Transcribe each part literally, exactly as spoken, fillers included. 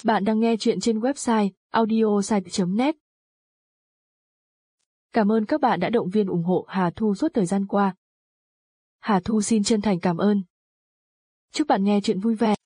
Bạn đang nghe chuyện trên website audiosite chấm net. Cảm ơn các bạn đã động viên ủng hộ Hà Thu suốt thời gian qua. Hà Thu xin chân thành cảm ơn. Chúc bạn nghe chuyện vui vẻ.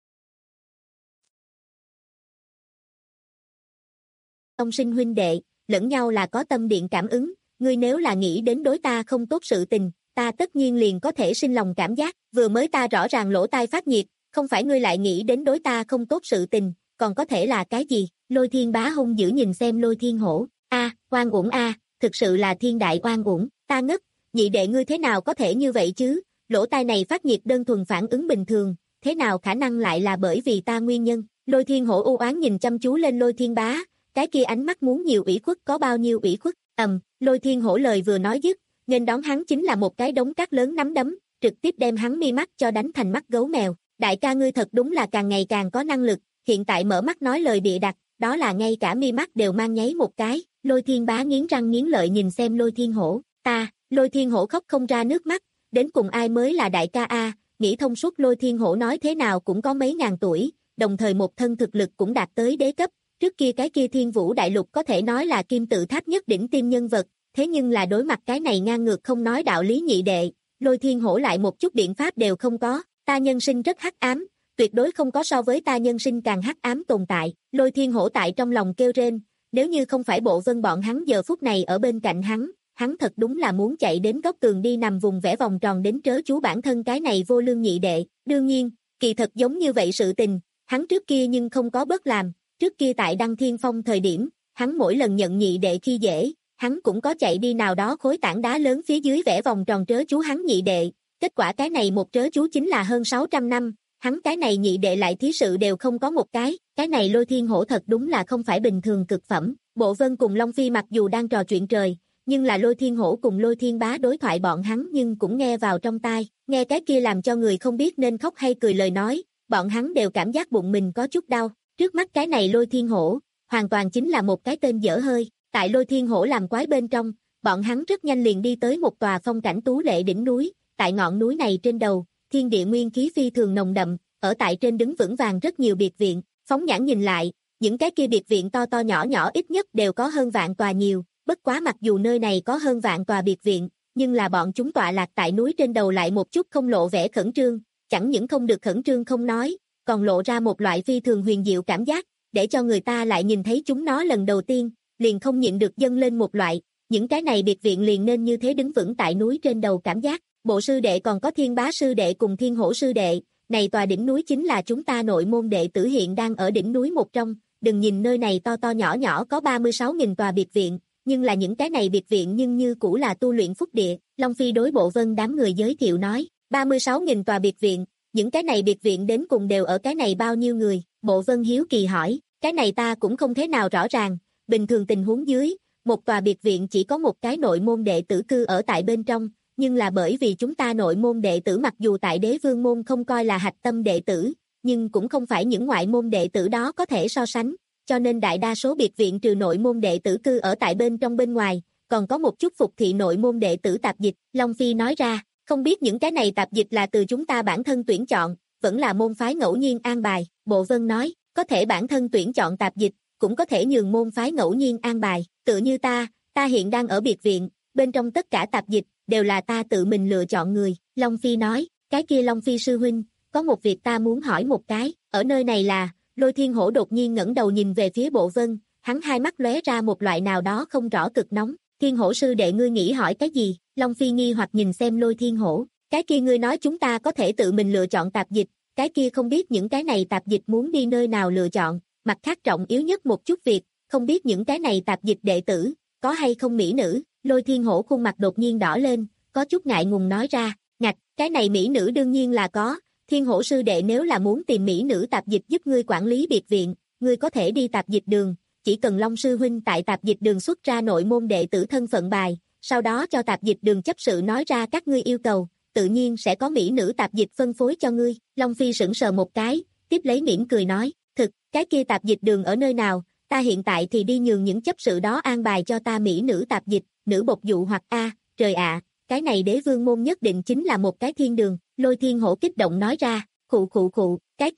Ông sinh huynh đệ, lẫn nhau là có tâm điện cảm ứng, ngươi nếu là nghĩ đến đối ta không tốt sự tình, ta tất nhiên liền có thể sinh lòng cảm giác, vừa mới ta rõ ràng lỗ tai phát nhiệt, không phải ngươi lại nghĩ đến đối ta không tốt sự tình, còn có thể là cái gì? Lôi Thiên Bá hung dữ nhìn xem Lôi Thiên Hổ, a, oan uổng a, thực sự là thiên đại oan uổng, ta ngất, nhị đệ ngươi thế nào có thể như vậy chứ? Lỗ tai này phát nhiệt đơn thuần phản ứng bình thường, thế nào khả năng lại là bởi vì ta nguyên nhân? Lôi Thiên Hổ u oán nhìn chăm chú lên Lôi Thiên Bá, cái kia ánh mắt muốn nhiều ủy khuất có bao nhiêu ủy khuất. Ầm, Lôi Thiên Hổ lời vừa nói dứt, nên đón hắn chính là một cái đống cát lớn nắm đấm, trực tiếp đem hắn mi mắt cho đánh thành mắt gấu mèo. Đại ca ngươi thật đúng là càng ngày càng có năng lực, hiện tại mở mắt nói lời bịa đặt, đó là ngay cả mi mắt đều mang nháy một cái. Lôi Thiên Bá nghiến răng nghiến lợi nhìn xem Lôi Thiên Hổ, ta, Lôi Thiên Hổ khóc không ra nước mắt, đến cùng ai mới là đại ca a? Nghĩ thông suốt Lôi Thiên Hổ nói thế nào cũng có mấy ngàn tuổi, đồng thời một thân thực lực cũng đạt tới đế cấp, trước kia cái kia Thiên Vũ Đại Lục có thể nói là kim tự tháp nhất đỉnh tiêm nhân vật, thế nhưng là đối mặt cái này ngang ngược không nói đạo lý nhị đệ, Lôi Thiên Hổ lại một chút biện pháp đều không có, ta nhân sinh rất hắc ám, tuyệt đối không có so với ta nhân sinh càng hắc ám tồn tại. Lôi Thiên Hổ tại trong lòng kêu rên, nếu như không phải Bộ Vân bọn hắn giờ phút này ở bên cạnh hắn, hắn thật đúng là muốn chạy đến góc tường đi nằm vùng vẽ vòng tròn đến trớ chú bản thân cái này vô lương nhị đệ. Đương nhiên, kỳ thật giống như vậy sự tình, hắn trước kia nhưng không có bớt làm, trước kia tại Đăng Thiên Phong thời điểm, hắn mỗi lần nhận nhị đệ khi dễ, hắn cũng có chạy đi nào đó khối tảng đá lớn phía dưới vẽ vòng tròn trớ chú hắn nhị đệ, kết quả cái này một trớ chú chính là hơn sáu trăm năm. Hắn cái này nhị đệ lại thí sự đều không có một cái, cái này Lôi Thiên Hổ thật đúng là không phải bình thường cực phẩm. Bộ Vân cùng Long Phi mặc dù đang trò chuyện trời, nhưng là Lôi Thiên Hổ cùng Lôi Thiên Bá đối thoại bọn hắn nhưng cũng nghe vào trong tai, nghe cái kia làm cho người không biết nên khóc hay cười lời nói, bọn hắn đều cảm giác bụng mình có chút đau. Trước mắt cái này Lôi Thiên Hổ, hoàn toàn chính là một cái tên dở hơi, tại Lôi Thiên Hổ làm quái bên trong, bọn hắn rất nhanh liền đi tới một tòa phong cảnh tú lệ đỉnh núi, tại ngọn núi này trên đầu, thiên địa nguyên khí phi thường nồng đậm, ở tại trên đứng vững vàng rất nhiều biệt viện, phóng nhãn nhìn lại, những cái kia biệt viện to to nhỏ nhỏ ít nhất đều có hơn vạn tòa nhiều, bất quá mặc dù nơi này có hơn vạn tòa biệt viện, nhưng là bọn chúng tọa lạc tại núi trên đầu lại một chút không lộ vẻ khẩn trương, chẳng những không được khẩn trương không nói, còn lộ ra một loại phi thường huyền diệu cảm giác, để cho người ta lại nhìn thấy chúng nó lần đầu tiên, liền không nhịn được dâng lên một loại, những cái này biệt viện liền nên như thế đứng vững tại núi trên đầu cảm giác. Bộ sư đệ còn có Thiên Bá sư đệ cùng Thiên Hổ sư đệ, này tòa đỉnh núi chính là chúng ta nội môn đệ tử hiện đang ở đỉnh núi một trong, đừng nhìn nơi này to to nhỏ nhỏ có ba mươi sáu nghìn tòa biệt viện, nhưng là những cái này biệt viện nhưng như cũ là tu luyện phúc địa. Long Phi đối Bộ Vân đám người giới thiệu nói, ba mươi sáu nghìn tòa biệt viện, những cái này biệt viện đến cùng đều ở cái này bao nhiêu người? Bộ Vân hiếu kỳ hỏi, cái này ta cũng không thế nào rõ ràng, bình thường tình huống dưới, một tòa biệt viện chỉ có một cái nội môn đệ tử cư ở tại bên trong, nhưng là bởi vì chúng ta nội môn đệ tử mặc dù tại Đế Vương môn không coi là hạch tâm đệ tử, nhưng cũng không phải những ngoại môn đệ tử đó có thể so sánh, cho nên đại đa số biệt viện trừ nội môn đệ tử cư ở tại bên trong bên ngoài, còn có một chút phục thị nội môn đệ tử tạp dịch. Long Phi nói ra, không biết những cái này tạp dịch là từ chúng ta bản thân tuyển chọn, vẫn là môn phái ngẫu nhiên an bài. Bộ Vân nói, có thể bản thân tuyển chọn tạp dịch, cũng có thể nhường môn phái ngẫu nhiên an bài, tựa như ta, ta hiện đang ở biệt viện, bên trong tất cả tạp dịch, đều là ta tự mình lựa chọn người. Long Phi nói, cái kia Long Phi sư huynh, có một việc ta muốn hỏi một cái, ở nơi này là, Lôi Thiên Hổ đột nhiên ngẩng đầu nhìn về phía Bộ Vân, hắn hai mắt lóe ra một loại nào đó không rõ cực nóng. Thiên Hổ sư đệ ngươi nghĩ hỏi cái gì? Long Phi nghi hoặc nhìn xem Lôi Thiên Hổ, cái kia ngươi nói chúng ta có thể tự mình lựa chọn tạp dịch, cái kia không biết những cái này tạp dịch muốn đi nơi nào lựa chọn, mặt khác trọng yếu nhất một chút việc, không biết những cái này tạp dịch đệ tử, có hay không mỹ nữ? Lôi Thiên Hổ khuôn mặt đột nhiên đỏ lên, có chút ngại ngùng nói ra, ngạch, cái này mỹ nữ đương nhiên là có, Thiên Hổ sư đệ nếu là muốn tìm mỹ nữ tạp dịch giúp ngươi quản lý biệt viện, ngươi có thể đi tạp dịch đường, chỉ cần Long sư huynh tại tạp dịch đường xuất ra nội môn đệ tử thân phận bài, sau đó cho tạp dịch đường chấp sự nói ra các ngươi yêu cầu, tự nhiên sẽ có mỹ nữ tạp dịch phân phối cho ngươi. Long Phi sững sờ một cái, tiếp lấy mỉm cười nói, thực, cái kia tạp dịch đường ở nơi nào, ta hiện tại thì đi nhường những chấp sự đó an bài cho ta mỹ nữ tạp dịch, nữ bộc dụ hoặc a, trời ạ, cái này Đế Vương môn nhất định chính là một cái thiên đường. Lôi Thiên Hổ kích động nói ra, khụ khụ khụ, cái kia,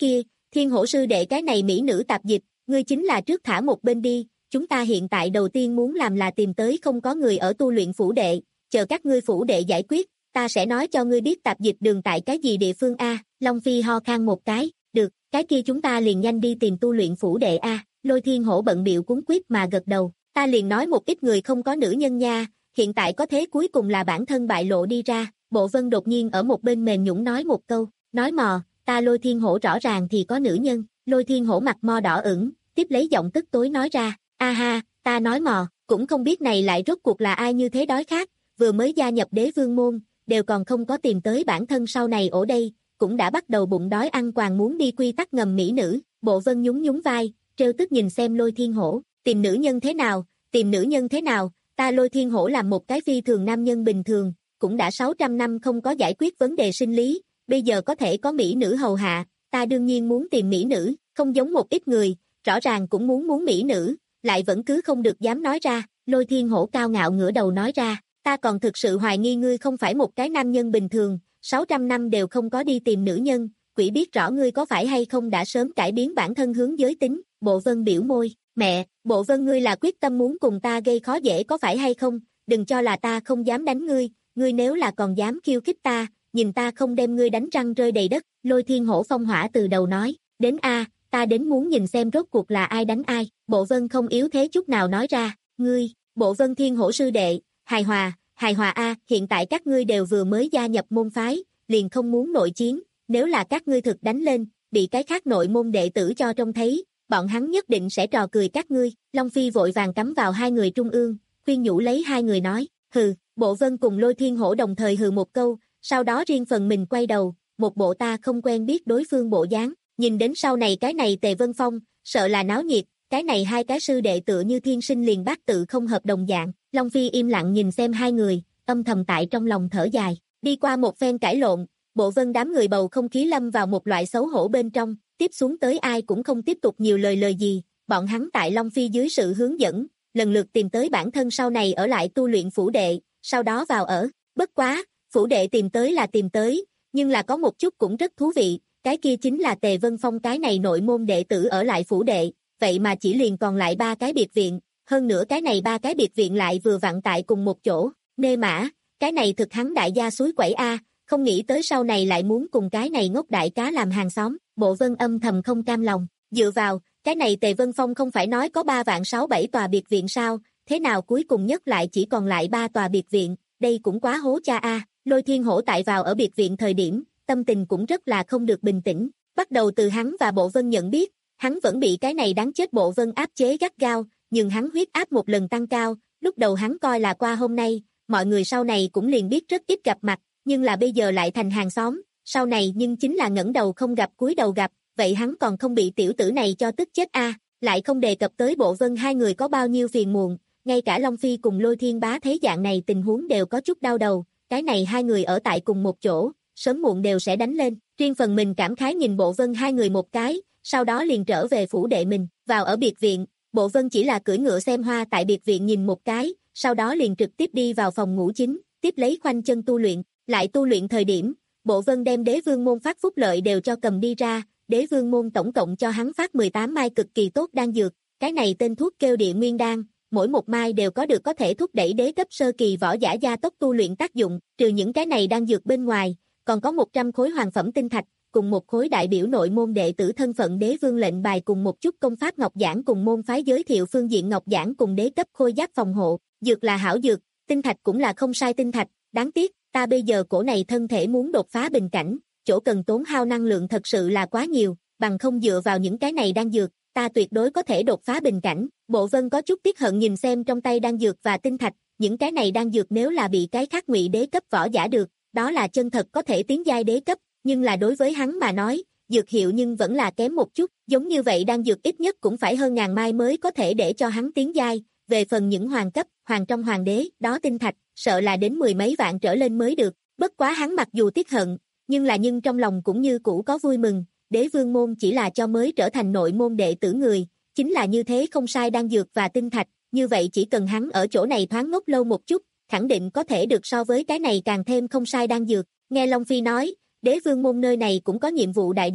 Thiên hổ sư đệ cái này mỹ nữ tạp dịch, ngươi chính là trước thả một bên đi, chúng ta hiện tại đầu tiên muốn làm là tìm tới không có người ở tu luyện phủ đệ, chờ các ngươi phủ đệ giải quyết, ta sẽ nói cho ngươi biết tạp dịch đường tại cái gì địa phương a. Long Phi ho khan một cái, được, cái kia chúng ta liền nhanh đi tìm tu luyện phủ đệ a. Lôi Thiên Hổ bận bịu cuống quýt mà gật đầu, ta liền nói một ít người không có nữ nhân nha, hiện tại có thế cuối cùng là bản thân bại lộ đi ra. Bộ Vân đột nhiên ở một bên mềm nhũn nói một câu, nói mò, ta Lôi Thiên Hổ rõ ràng thì có nữ nhân. Lôi Thiên Hổ mặt mo đỏ ửng, tiếp lấy giọng tức tối nói ra, a ha, ta nói mò, cũng không biết này lại rốt cuộc là ai như thế đói khát, vừa mới gia nhập đế vương môn, đều còn không có tìm tới bản thân sau này ổ đây, cũng đã bắt đầu bụng đói ăn quàng muốn đi quy tắc ngầm mỹ nữ. Bộ Vân nhún nhún vai, trêu tức nhìn xem Lôi Thiên Hổ, tìm nữ nhân thế nào, tìm nữ nhân thế nào, ta Lôi Thiên Hổ làm một cái phi thường nam nhân bình thường, cũng đã sáu trăm năm không có giải quyết vấn đề sinh lý, bây giờ có thể có mỹ nữ hầu hạ, ta đương nhiên muốn tìm mỹ nữ, không giống một ít người, rõ ràng cũng muốn muốn mỹ nữ, lại vẫn cứ không được dám nói ra. Lôi Thiên Hổ cao ngạo ngửa đầu nói ra, ta còn thực sự hoài nghi ngươi không phải một cái nam nhân bình thường, sáu trăm năm đều không có đi tìm nữ nhân, quỷ biết rõ ngươi có phải hay không đã sớm cải biến bản thân hướng giới tính. Bộ Vân biểu môi, mẹ, Bộ Vân ngươi là quyết tâm muốn cùng ta gây khó dễ có phải hay không, đừng cho là ta không dám đánh ngươi, ngươi nếu là còn dám khiêu khích ta, nhìn ta không đem ngươi đánh răng rơi đầy đất. Lôi Thiên Hổ phong hỏa từ đầu nói, đến a, ta đến muốn nhìn xem rốt cuộc là ai đánh ai. Bộ Vân không yếu thế chút nào nói ra, ngươi, Bộ Vân Thiên Hổ sư đệ, hài hòa, hài hòa a, hiện tại các ngươi đều vừa mới gia nhập môn phái, liền không muốn nội chiến, nếu là các ngươi thực đánh lên, bị cái khác nội môn đệ tử cho trông thấy, bọn hắn nhất định sẽ trò cười các ngươi. Long Phi vội vàng cắm vào hai người trung ương, khuyên nhủ lấy hai người nói, hừ. Bộ Vân cùng Lôi Thiên Hổ đồng thời hừ một câu, sau đó riêng phần mình quay đầu, một bộ ta không quen biết đối phương bộ dáng. Nhìn đến sau này cái này Tề Vân Phong, sợ là náo nhiệt, cái này hai cái sư đệ tựa như thiên sinh liền bát tự không hợp đồng dạng. Long Phi im lặng nhìn xem hai người, âm thầm tại trong lòng thở dài. Đi qua một phen cãi lộn, Bộ Vân đám người bầu không khí lâm vào một loại xấu hổ bên trong, tiếp xuống tới ai cũng không tiếp tục nhiều lời lời gì, bọn hắn tại Long Phi dưới sự hướng dẫn, lần lượt tìm tới bản thân sau này ở lại tu luyện phủ đệ, sau đó vào ở. Bất quá, phủ đệ tìm tới là tìm tới, nhưng là có một chút cũng rất thú vị, cái kia chính là Tề Vân Phong cái này nội môn đệ tử ở lại phủ đệ, vậy mà chỉ liền còn lại ba cái biệt viện, hơn nữa cái này ba cái biệt viện lại vừa vặn tại cùng một chỗ. Nê mã, cái này thực hắn đại gia suối quẩy a, không nghĩ tới sau này lại muốn cùng cái này ngốc đại cá làm hàng xóm. Bộ Vân âm thầm không cam lòng, dựa vào, cái này Tề Vân Phong không phải nói có ba vạn sáu bảy tòa biệt viện sao, thế nào cuối cùng nhất lại chỉ còn lại ba tòa biệt viện, đây cũng quá hố cha a. Lôi Thiên Hổ tại vào ở biệt viện thời điểm, tâm tình cũng rất là không được bình tĩnh, bắt đầu từ hắn và Bộ Vân nhận biết, hắn vẫn bị cái này đáng chết Bộ Vân áp chế gắt gao, nhưng hắn huyết áp một lần tăng cao, lúc đầu hắn coi là qua hôm nay, mọi người sau này cũng liền biết rất ít gặp mặt, nhưng là bây giờ lại thành hàng xóm, sau này nhưng chính là ngẩng đầu không gặp cúi đầu gặp, vậy hắn còn không bị tiểu tử này cho tức chết a. Lại không đề cập tới Bộ Vân hai người có bao nhiêu phiền muộn, ngay cả Long Phi cùng Lôi Thiên Bá thấy dạng này tình huống đều có chút đau đầu, cái này hai người ở tại cùng một chỗ, sớm muộn đều sẽ đánh lên. Riêng phần mình cảm khái nhìn Bộ Vân hai người một cái, sau đó liền trở về phủ đệ mình. Vào ở biệt viện, Bộ Vân chỉ là cưỡi ngựa xem hoa tại biệt viện nhìn một cái, sau đó liền trực tiếp đi vào phòng ngủ chính, tiếp lấy khoanh chân tu luyện. Lại tu luyện thời điểm, Bộ Vân đem đế vương môn phát phúc lợi đều cho cầm đi ra, đế vương môn tổng cộng cho hắn phát mười tám mai cực kỳ tốt đan dược, cái này tên thuốc kêu địa nguyên đan, mỗi một mai đều có được có thể thúc đẩy đế cấp sơ kỳ võ giả gia tốc tu luyện tác dụng, trừ những cái này đan dược bên ngoài, còn có một trăm khối hoàng phẩm tinh thạch, cùng một khối đại biểu nội môn đệ tử thân phận đế vương lệnh bài cùng một chút công pháp ngọc giảng cùng môn phái giới thiệu phương diện ngọc giảng cùng đế cấp khôi giáp phòng hộ, dược là hảo dược, tinh thạch cũng là không sai tinh thạch, đáng tiếc, ta bây giờ cổ này thân thể muốn đột phá bình cảnh, chỗ cần tốn hao năng lượng thật sự là quá nhiều, bằng không dựa vào những cái này đan dược, ta tuyệt đối có thể đột phá bình cảnh. Bộ Vân có chút tiếc hận nhìn xem trong tay đan dược và tinh thạch, những cái này đan dược nếu là bị cái khác ngụy đế cấp võ giả được, đó là chân thật có thể tiến giai đế cấp, nhưng là đối với hắn mà nói, dược hiệu nhưng vẫn là kém một chút, giống như vậy đan dược ít nhất cũng phải hơn ngàn mai mới có thể để cho hắn tiến giai, về phần những hoàng cấp, hoàng trong hoàng đế, đó tinh thạch, sợ là đến mười mấy vạn trở lên mới được, bất quá hắn mặc dù tiếc hận, nhưng là nhưng trong lòng cũng như cũ có vui mừng, đế vương môn chỉ là cho mới trở thành nội môn đệ tử người, chính là như thế không sai đan dược và tinh thạch, như vậy chỉ cần hắn ở chỗ này thoáng ngốc lâu một chút, khẳng định có thể được so với cái này càng thêm không sai đan dược. Nghe Long Phi nói, đế vương môn nơi này cũng có nhiệm vụ đại điện,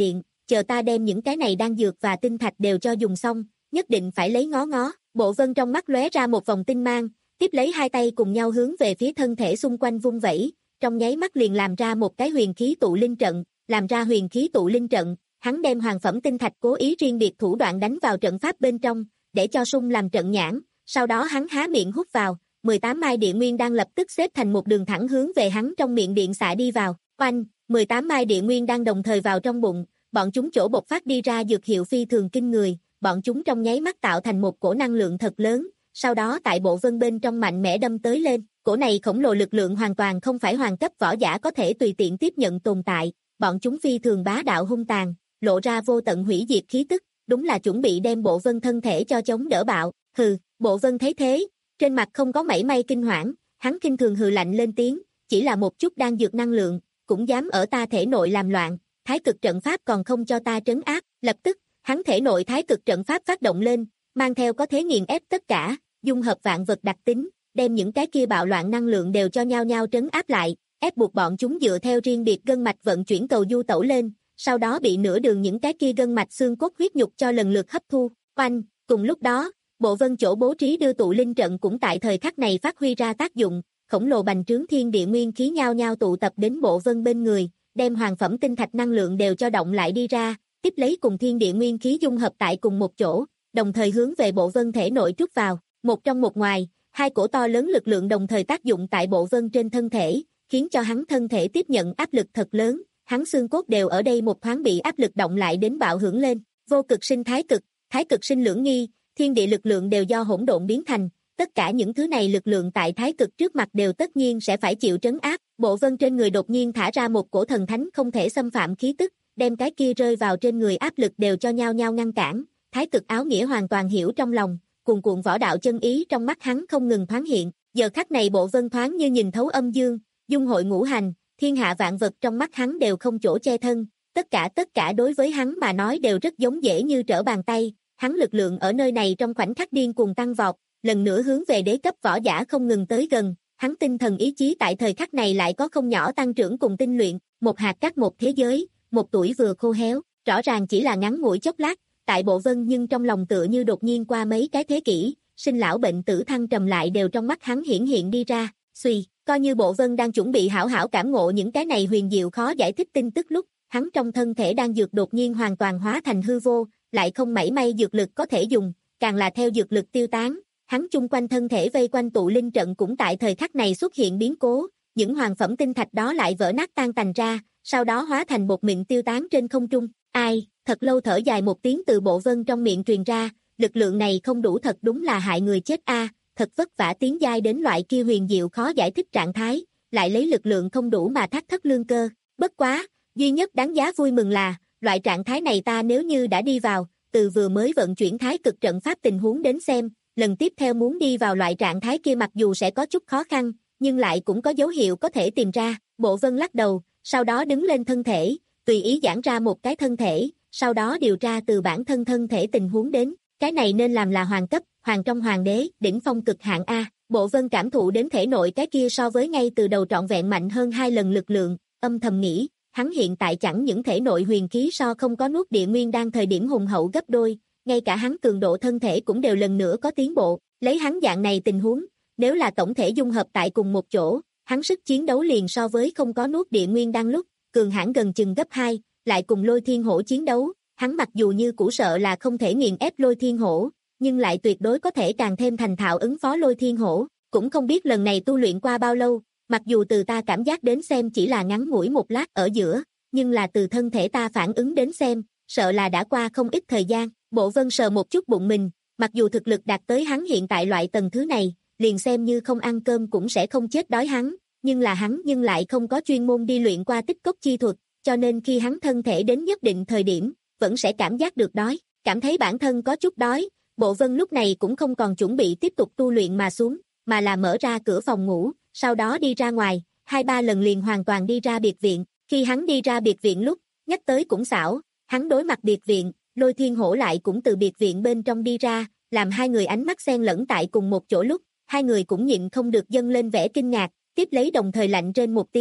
chờ ta đem những cái này đan dược và tinh thạch đều cho dùng xong, nhất định phải lấy ngó ngó. Bộ Vân trong mắt lóe ra một vòng tinh mang, tiếp lấy hai tay cùng nhau hướng về phía thân thể xung quanh vung vẩy, trong nháy mắt liền làm ra một cái huyền khí tụ linh trận, làm ra huyền khí tụ linh trận, hắn đem hoàng phẩm tinh thạch cố ý riêng biệt thủ đoạn đánh vào trận pháp bên trong, để cho sung làm trận nhãn, sau đó hắn há miệng hút vào, mười tám mai địa nguyên đan lập tức xếp thành một đường thẳng hướng về hắn trong miệng điện xạ đi vào. Oanh, mười tám mai địa nguyên đan đồng thời vào trong bụng, bọn chúng chỗ bộc phát đi ra dược hiệu phi thường kinh người, bọn chúng trong nháy mắt tạo thành một cổ năng lượng thật lớn, sau đó tại Bộ Vân bên trong mạnh mẽ đâm tới lên, cổ này khổng lồ lực lượng hoàn toàn không phải hoàng cấp võ giả có thể tùy tiện tiếp nhận tồn tại, bọn chúng phi thường bá đạo hung tàn, lộ ra vô tận hủy diệt khí tức, đúng là chuẩn bị đem Bộ Vân thân thể cho chống đỡ bạo. Hừ, Bộ Vân thấy thế, trên mặt không có mảy may kinh hoảng, hắn kinh thường hừ lạnh lên tiếng, chỉ là một chút đan dược năng lượng, cũng dám ở ta thể nội làm loạn, thái cực trận pháp còn không cho ta trấn áp. Lập tức, hắn thể nội thái cực trận pháp phát động lên, mang theo có thế nghiền ép tất cả, dung hợp vạn vật đặc tính, đem những cái kia bạo loạn năng lượng đều cho nhau nhau trấn áp lại, ép buộc bọn chúng dựa theo riêng biệt gân mạch vận chuyển cầu du tẩu lên, sau đó bị nửa đường những cái kia gân mạch xương cốt huyết nhục cho lần lượt hấp thu. Oanh, cùng lúc đó, Bộ Vân chỗ bố trí đưa tụ linh trận cũng tại thời khắc này phát huy ra tác dụng, khổng lồ bành trướng thiên địa nguyên khí nhau nhau tụ tập đến Bộ Vân bên người, đem hoàng phẩm tinh thạch năng lượng đều cho động lại đi ra, tiếp lấy cùng thiên địa nguyên khí dung hợp tại cùng một chỗ, đồng thời hướng về Bộ Vân thể nội trút vào, một trong một ngoài, hai cổ to lớn lực lượng đồng thời tác dụng tại Bộ Vân trên thân thể, khiến cho hắn thân thể tiếp nhận áp lực thật lớn, hắn xương cốt đều ở đây một thoáng bị áp lực động lại đến bạo hưởng lên, vô cực sinh thái cực, thái cực sinh lưỡng nghi, thiên địa lực lượng đều do hỗn độn biến thành, tất cả những thứ này lực lượng tại thái cực trước mặt đều tất nhiên sẽ phải chịu trấn áp. Bộ Vân trên người đột nhiên thả ra một cổ thần thánh không thể xâm phạm khí tức, đem cái kia rơi vào trên người áp lực đều cho nhau nhau ngăn cản. Thái cực áo nghĩa hoàn toàn hiểu trong lòng, cuồn cuộn võ đạo chân ý trong mắt hắn không ngừng thoáng hiện. Giờ khắc này Bộ Vân thoáng như nhìn thấu âm dương, dung hội ngũ hành, thiên hạ vạn vật trong mắt hắn đều không chỗ che thân, tất cả tất cả đối với hắn mà nói đều rất giống dễ như trở bàn tay. Hắn lực lượng ở nơi này trong khoảnh khắc điên cuồng tăng vọt, lần nữa hướng về đế cấp võ giả không ngừng tới gần, hắn tinh thần ý chí tại thời khắc này lại có không nhỏ tăng trưởng cùng tinh luyện, một hạt cát một thế giới, một tuổi vừa khô héo, rõ ràng chỉ là ngắn ngủi chốc lát, tại Bộ Vân nhưng trong lòng tựa như đột nhiên qua mấy cái thế kỷ, sinh lão bệnh tử thăng trầm lại đều trong mắt hắn hiển hiện đi ra, suy, coi như Bộ Vân đang chuẩn bị hảo hảo cảm ngộ những cái này huyền diệu khó giải thích tin tức lúc, hắn trong thân thể đang dược đột nhiên hoàn toàn hóa thành hư vô, lại không mảy may dược lực có thể dùng, càng là theo dược lực tiêu tán, hắn chung quanh thân thể vây quanh tụ linh trận cũng tại thời khắc này xuất hiện biến cố, những hoàng phẩm tinh thạch đó lại vỡ nát tan tành ra, sau đó hóa thành một mịn tiêu tán trên không trung. Ai, thật lâu thở dài một tiếng từ Bộ Vân trong miệng truyền ra, lực lượng này không đủ thật đúng là hại người chết a, thật vất vả tiến giai đến loại kia huyền diệu khó giải thích trạng thái, lại lấy lực lượng không đủ mà thác thất lương cơ, bất quá, duy nhất đáng giá vui mừng là, loại trạng thái này ta nếu như đã đi vào, từ vừa mới vận chuyển thái cực trận pháp tình huống đến xem, lần tiếp theo muốn đi vào loại trạng thái kia mặc dù sẽ có chút khó khăn, nhưng lại cũng có dấu hiệu có thể tìm ra. Bộ Vân lắc đầu, sau đó đứng lên thân thể, tùy ý giãn ra một cái thân thể, sau đó điều tra từ bản thân thân thể tình huống đến, cái này nên làm là hoàng cấp, hoàng trong hoàng đế, đỉnh phong cực hạn A. Bộ Vân cảm thụ đến thể nội cái kia so với ngay từ đầu trọn vẹn mạnh hơn hai lần lực lượng, âm thầm nghĩ, hắn hiện tại chẳng những thể nội huyền khí so không có nuốt địa nguyên đang thời điểm hùng hậu gấp đôi, ngay cả hắn cường độ thân thể cũng đều lần nữa có tiến bộ, lấy hắn dạng này tình huống, nếu là tổng thể dung hợp tại cùng một chỗ, hắn sức chiến đấu liền so với không có nuốt địa nguyên đang lúc, cường hãn gần chừng gấp hai, lại cùng Lôi Thiên Hổ chiến đấu, hắn mặc dù như cũ sợ là không thể nghiền ép Lôi Thiên Hổ, nhưng lại tuyệt đối có thể càng thêm thành thạo ứng phó Lôi Thiên Hổ, cũng không biết lần này tu luyện qua bao lâu, mặc dù từ ta cảm giác đến xem chỉ là ngắn ngủi một lát ở giữa, nhưng là từ thân thể ta phản ứng đến xem, sợ là đã qua không ít thời gian. Bộ Vân sờ một chút bụng mình, mặc dù thực lực đạt tới hắn hiện tại loại tầng thứ này, liền xem như không ăn cơm cũng sẽ không chết đói hắn, nhưng là hắn nhưng lại không có chuyên môn đi luyện qua tích cốc chi thuật, cho nên khi hắn thân thể đến nhất định thời điểm, vẫn sẽ cảm giác được đói, cảm thấy bản thân có chút đói, Bộ Vân lúc này cũng không còn chuẩn bị tiếp tục tu luyện mà xuống, mà là mở ra cửa phòng ngủ, sau đó đi ra ngoài, hai ba lần liền hoàn toàn đi ra biệt viện, khi hắn đi ra biệt viện lúc, nhắc tới cũng xảo, hắn đối mặt biệt viện, Lôi Thiên Hổ lại cũng từ biệt viện bên trong đi ra, làm hai người ánh mắt xen lẫn tại cùng một chỗ lúc, hai người cũng nhịn không được dâng lên vẻ kinh ngạc, tiếp lấy đồng thời lạnh trên một tiếng,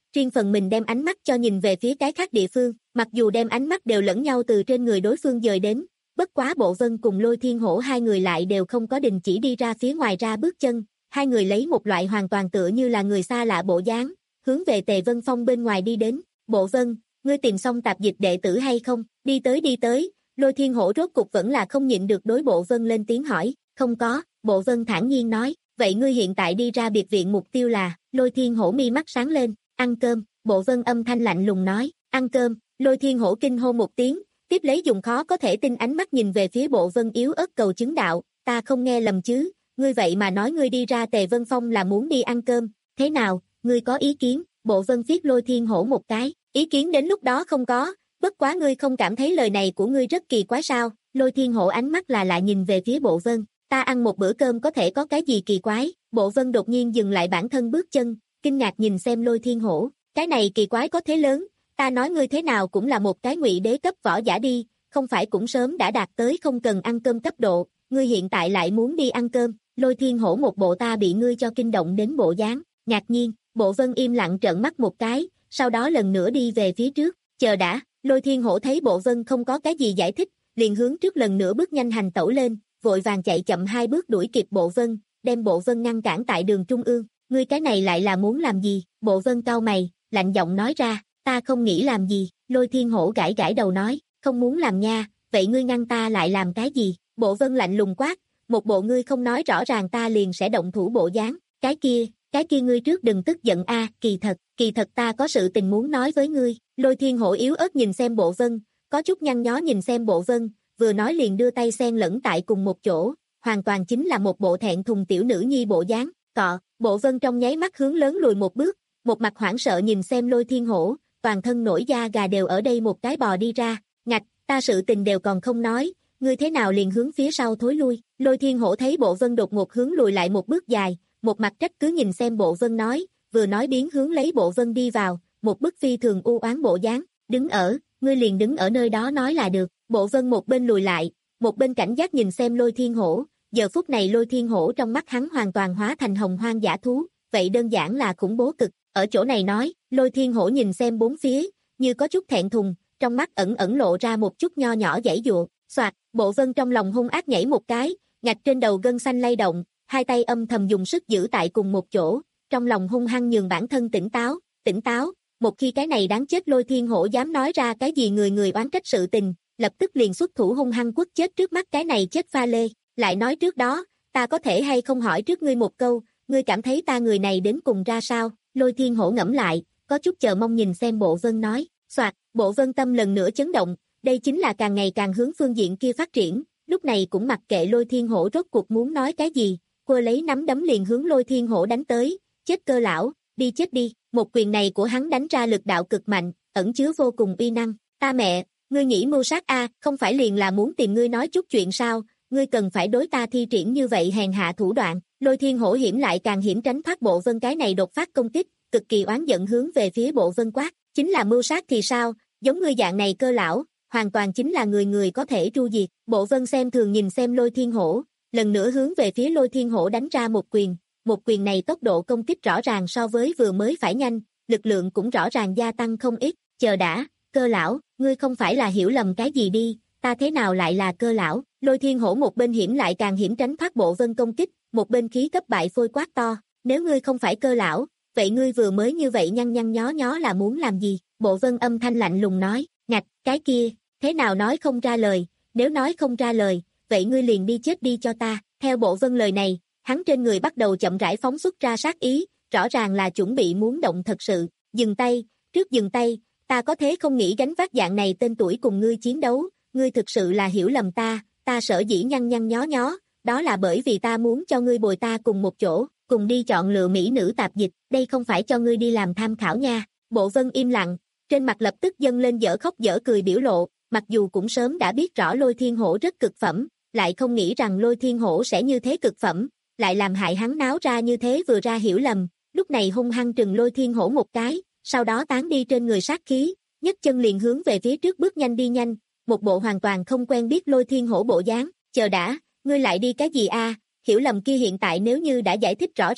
riêng phần mình đem ánh mắt cho nhìn về phía cái khác địa phương, mặc dù đem ánh mắt đều lẫn nhau từ trên người đối phương dời đến, bất quá Bộ Vân cùng Lôi Thiên Hổ hai người lại đều không có đình chỉ đi ra phía ngoài ra bước chân, hai người lấy một loại hoàn toàn tựa như là người xa lạ bộ dáng, hướng về Tề Vân Phong bên ngoài đi đến. Bộ Vân, ngươi tìm xong tạp dịch đệ tử hay không? Đi tới đi tới, Lôi Thiên Hổ rốt cục vẫn là không nhịn được đối Bộ Vân lên tiếng hỏi, không có, Bộ Vân thản nhiên nói, vậy ngươi hiện tại đi ra biệt viện mục tiêu là? Lôi Thiên Hổ mi mắt sáng lên, ăn cơm. Bộ Vân âm thanh lạnh lùng nói, ăn cơm. Lôi Thiên Hổ kinh hô một tiếng, tiếp lấy dùng khó có thể tin ánh mắt nhìn về phía Bộ Vân yếu ớt cầu chứng đạo, ta không nghe lầm chứ, ngươi vậy mà nói ngươi đi ra Tề Vân Phong là muốn đi ăn cơm, thế nào, ngươi có ý kiến? Bộ Vân viết Lôi Thiên Hổ một cái, ý kiến đến lúc đó không có, bất quá ngươi không cảm thấy lời này của ngươi rất kỳ quái sao? Lôi Thiên Hổ ánh mắt là lại nhìn về phía Bộ Vân, ta ăn một bữa cơm có thể có cái gì kỳ quái? Bộ Vân đột nhiên dừng lại bản thân bước chân, kinh ngạc nhìn xem Lôi Thiên Hổ, cái này kỳ quái có thế lớn, ta nói ngươi thế nào cũng là một cái ngụy đế cấp võ giả đi, không phải cũng sớm đã đạt tới không cần ăn cơm cấp độ, ngươi hiện tại lại muốn đi ăn cơm? Lôi Thiên Hổ một bộ ta bị ngươi cho kinh động đến bộ dáng, ngạc nhiên. Bộ Vân im lặng trợn mắt một cái, sau đó lần nữa đi về phía trước, chờ đã. Lôi Thiên Hổ thấy Bộ Vân không có cái gì giải thích, liền hướng trước lần nữa bước nhanh hành tẩu lên, vội vàng chạy chậm hai bước đuổi kịp Bộ Vân, đem Bộ Vân ngăn cản tại đường trung ương. Ngươi cái này lại là muốn làm gì? Bộ Vân cau mày, lạnh giọng nói ra, ta không nghĩ làm gì. Lôi Thiên Hổ gãi gãi đầu nói, không muốn làm nha, vậy ngươi ngăn ta lại làm cái gì? Bộ Vân lạnh lùng quát, một bộ ngươi không nói rõ ràng ta liền sẽ động thủ bộ dáng, cái kia, cái kia ngươi trước đừng tức giận a, kỳ thật, kỳ thật ta có sự tình muốn nói với ngươi. Lôi Thiên Hổ yếu ớt nhìn xem Bộ Vân, có chút nhăn nhó nhìn xem Bộ Vân, vừa nói liền đưa tay xen lẫn tại cùng một chỗ, hoàn toàn chính là một bộ thẹn thùng tiểu nữ nhi bộ dáng. Cọ, Bộ Vân trong nháy mắt hướng lớn lùi một bước, một mặt hoảng sợ nhìn xem Lôi Thiên Hổ, toàn thân nổi da gà đều ở đây một cái bò đi ra, ngạch, ta sự tình đều còn không nói, ngươi thế nào liền hướng phía sau thối lui? Lôi Thiên Hổ thấy Bộ Vân đột ngột hướng lùi lại một bước dài, một mặt trách cứ nhìn xem Bộ Vân nói, vừa nói biến hướng lấy Bộ Vân đi vào, một bức phi thường u oán bộ dáng, đứng ở, ngươi liền đứng ở nơi đó nói là được. Bộ Vân một bên lùi lại, một bên cảnh giác nhìn xem Lôi Thiên Hổ, giờ phút này Lôi Thiên Hổ trong mắt hắn hoàn toàn hóa thành hồng hoang dã thú, vậy đơn giản là khủng bố cực. Ở chỗ này nói, Lôi Thiên Hổ nhìn xem bốn phía, như có chút thẹn thùng, trong mắt ẩn ẩn lộ ra một chút nho nhỏ giãy giụa. Soạt, Bộ Vân trong lòng hung ác nhảy một cái, ngạch trên đầu gân xanh lay động, hai tay âm thầm dùng sức giữ tại cùng một chỗ, trong lòng hung hăng nhường bản thân tỉnh táo, tỉnh táo, một khi cái này đáng chết Lôi Thiên Hổ dám nói ra cái gì người người oán trách sự tình, lập tức liền xuất thủ hung hăng quất chết trước mắt cái này chết pha lê. Lại nói trước đó, ta có thể hay không hỏi trước ngươi một câu, ngươi cảm thấy ta người này đến cùng ra sao? Lôi Thiên Hổ ngẫm lại, có chút chờ mong nhìn xem Bộ Vân nói, soạt, Bộ Vân tâm lần nữa chấn động, đây chính là càng ngày càng hướng phương diện kia phát triển, lúc này cũng mặc kệ Lôi Thiên Hổ rốt cuộc muốn nói cái gì, cô lấy nắm đấm liền hướng Lôi Thiên Hổ đánh tới, chết cơ lão, đi chết đi. Một quyền này của hắn đánh ra lực đạo cực mạnh, ẩn chứa vô cùng uy năng. Ta mẹ, ngươi nghĩ mưu sát a, không phải liền là muốn tìm ngươi nói chút chuyện sao, ngươi cần phải đối ta thi triển như vậy hèn hạ thủ đoạn. Lôi Thiên Hổ hiểm lại càng hiểm tránh thoát Bộ Vân cái này đột phát công kích, cực kỳ oán giận hướng về phía Bộ Vân quát, chính là mưu sát thì sao, giống ngươi dạng này cơ lão, hoàn toàn chính là người người có thể tru diệt. Bộ Vân xem thường nhìn xem Lôi Thiên Hổ, lần nữa hướng về phía Lôi Thiên Hổ đánh ra một quyền, một quyền này tốc độ công kích rõ ràng so với vừa mới phải nhanh, lực lượng cũng rõ ràng gia tăng không ít. Chờ đã, cơ lão, ngươi không phải là hiểu lầm cái gì đi, ta thế nào lại là cơ lão? Lôi Thiên Hổ một bên hiểm lại càng hiểm tránh thoát Bộ Vân công kích, một bên khí cấp bại phôi quát to, nếu ngươi không phải cơ lão, vậy ngươi vừa mới như vậy nhăn nhăn nhó nhó là muốn làm gì? Bộ Vân âm thanh lạnh lùng nói, ngạch, cái kia, thế nào nói không ra lời, nếu nói không ra lời, vậy ngươi liền đi chết đi cho ta. Theo Bộ Vân lời này, hắn trên người bắt đầu chậm rãi phóng xuất ra sát ý, rõ ràng là chuẩn bị muốn động thật sự. Dừng tay, trước dừng tay, ta có thế không nghĩ gánh vác dạng này tên tuổi cùng ngươi chiến đấu, ngươi thực sự là hiểu lầm ta, ta sở dĩ nhăn nhăn nhó nhó, đó là bởi vì ta muốn cho ngươi bồi ta cùng một chỗ, cùng đi chọn lựa mỹ nữ tạp dịch, đây không phải cho ngươi đi làm tham khảo nha. Bộ Vân im lặng, trên mặt lập tức dâng lên dở khóc dở cười biểu lộ, mặc dù cũng sớm đã biết rõ Lôi Thiên Hổ rất cực phẩm, lại không nghĩ rằng Lôi Thiên Hổ sẽ như thế cực phẩm, lại làm hại hắn náo ra như thế vừa ra hiểu lầm, lúc này hung hăng trừng Lôi Thiên Hổ một cái, sau đó tán đi trên người sát khí, nhấc chân liền hướng về phía trước bước nhanh đi nhanh, một bộ hoàn toàn không quen biết Lôi Thiên Hổ bộ dáng. Chờ đã, ngươi lại đi cái gì a? Hiểu lầm kia hiện tại nếu như đã giải thích rõ ràng,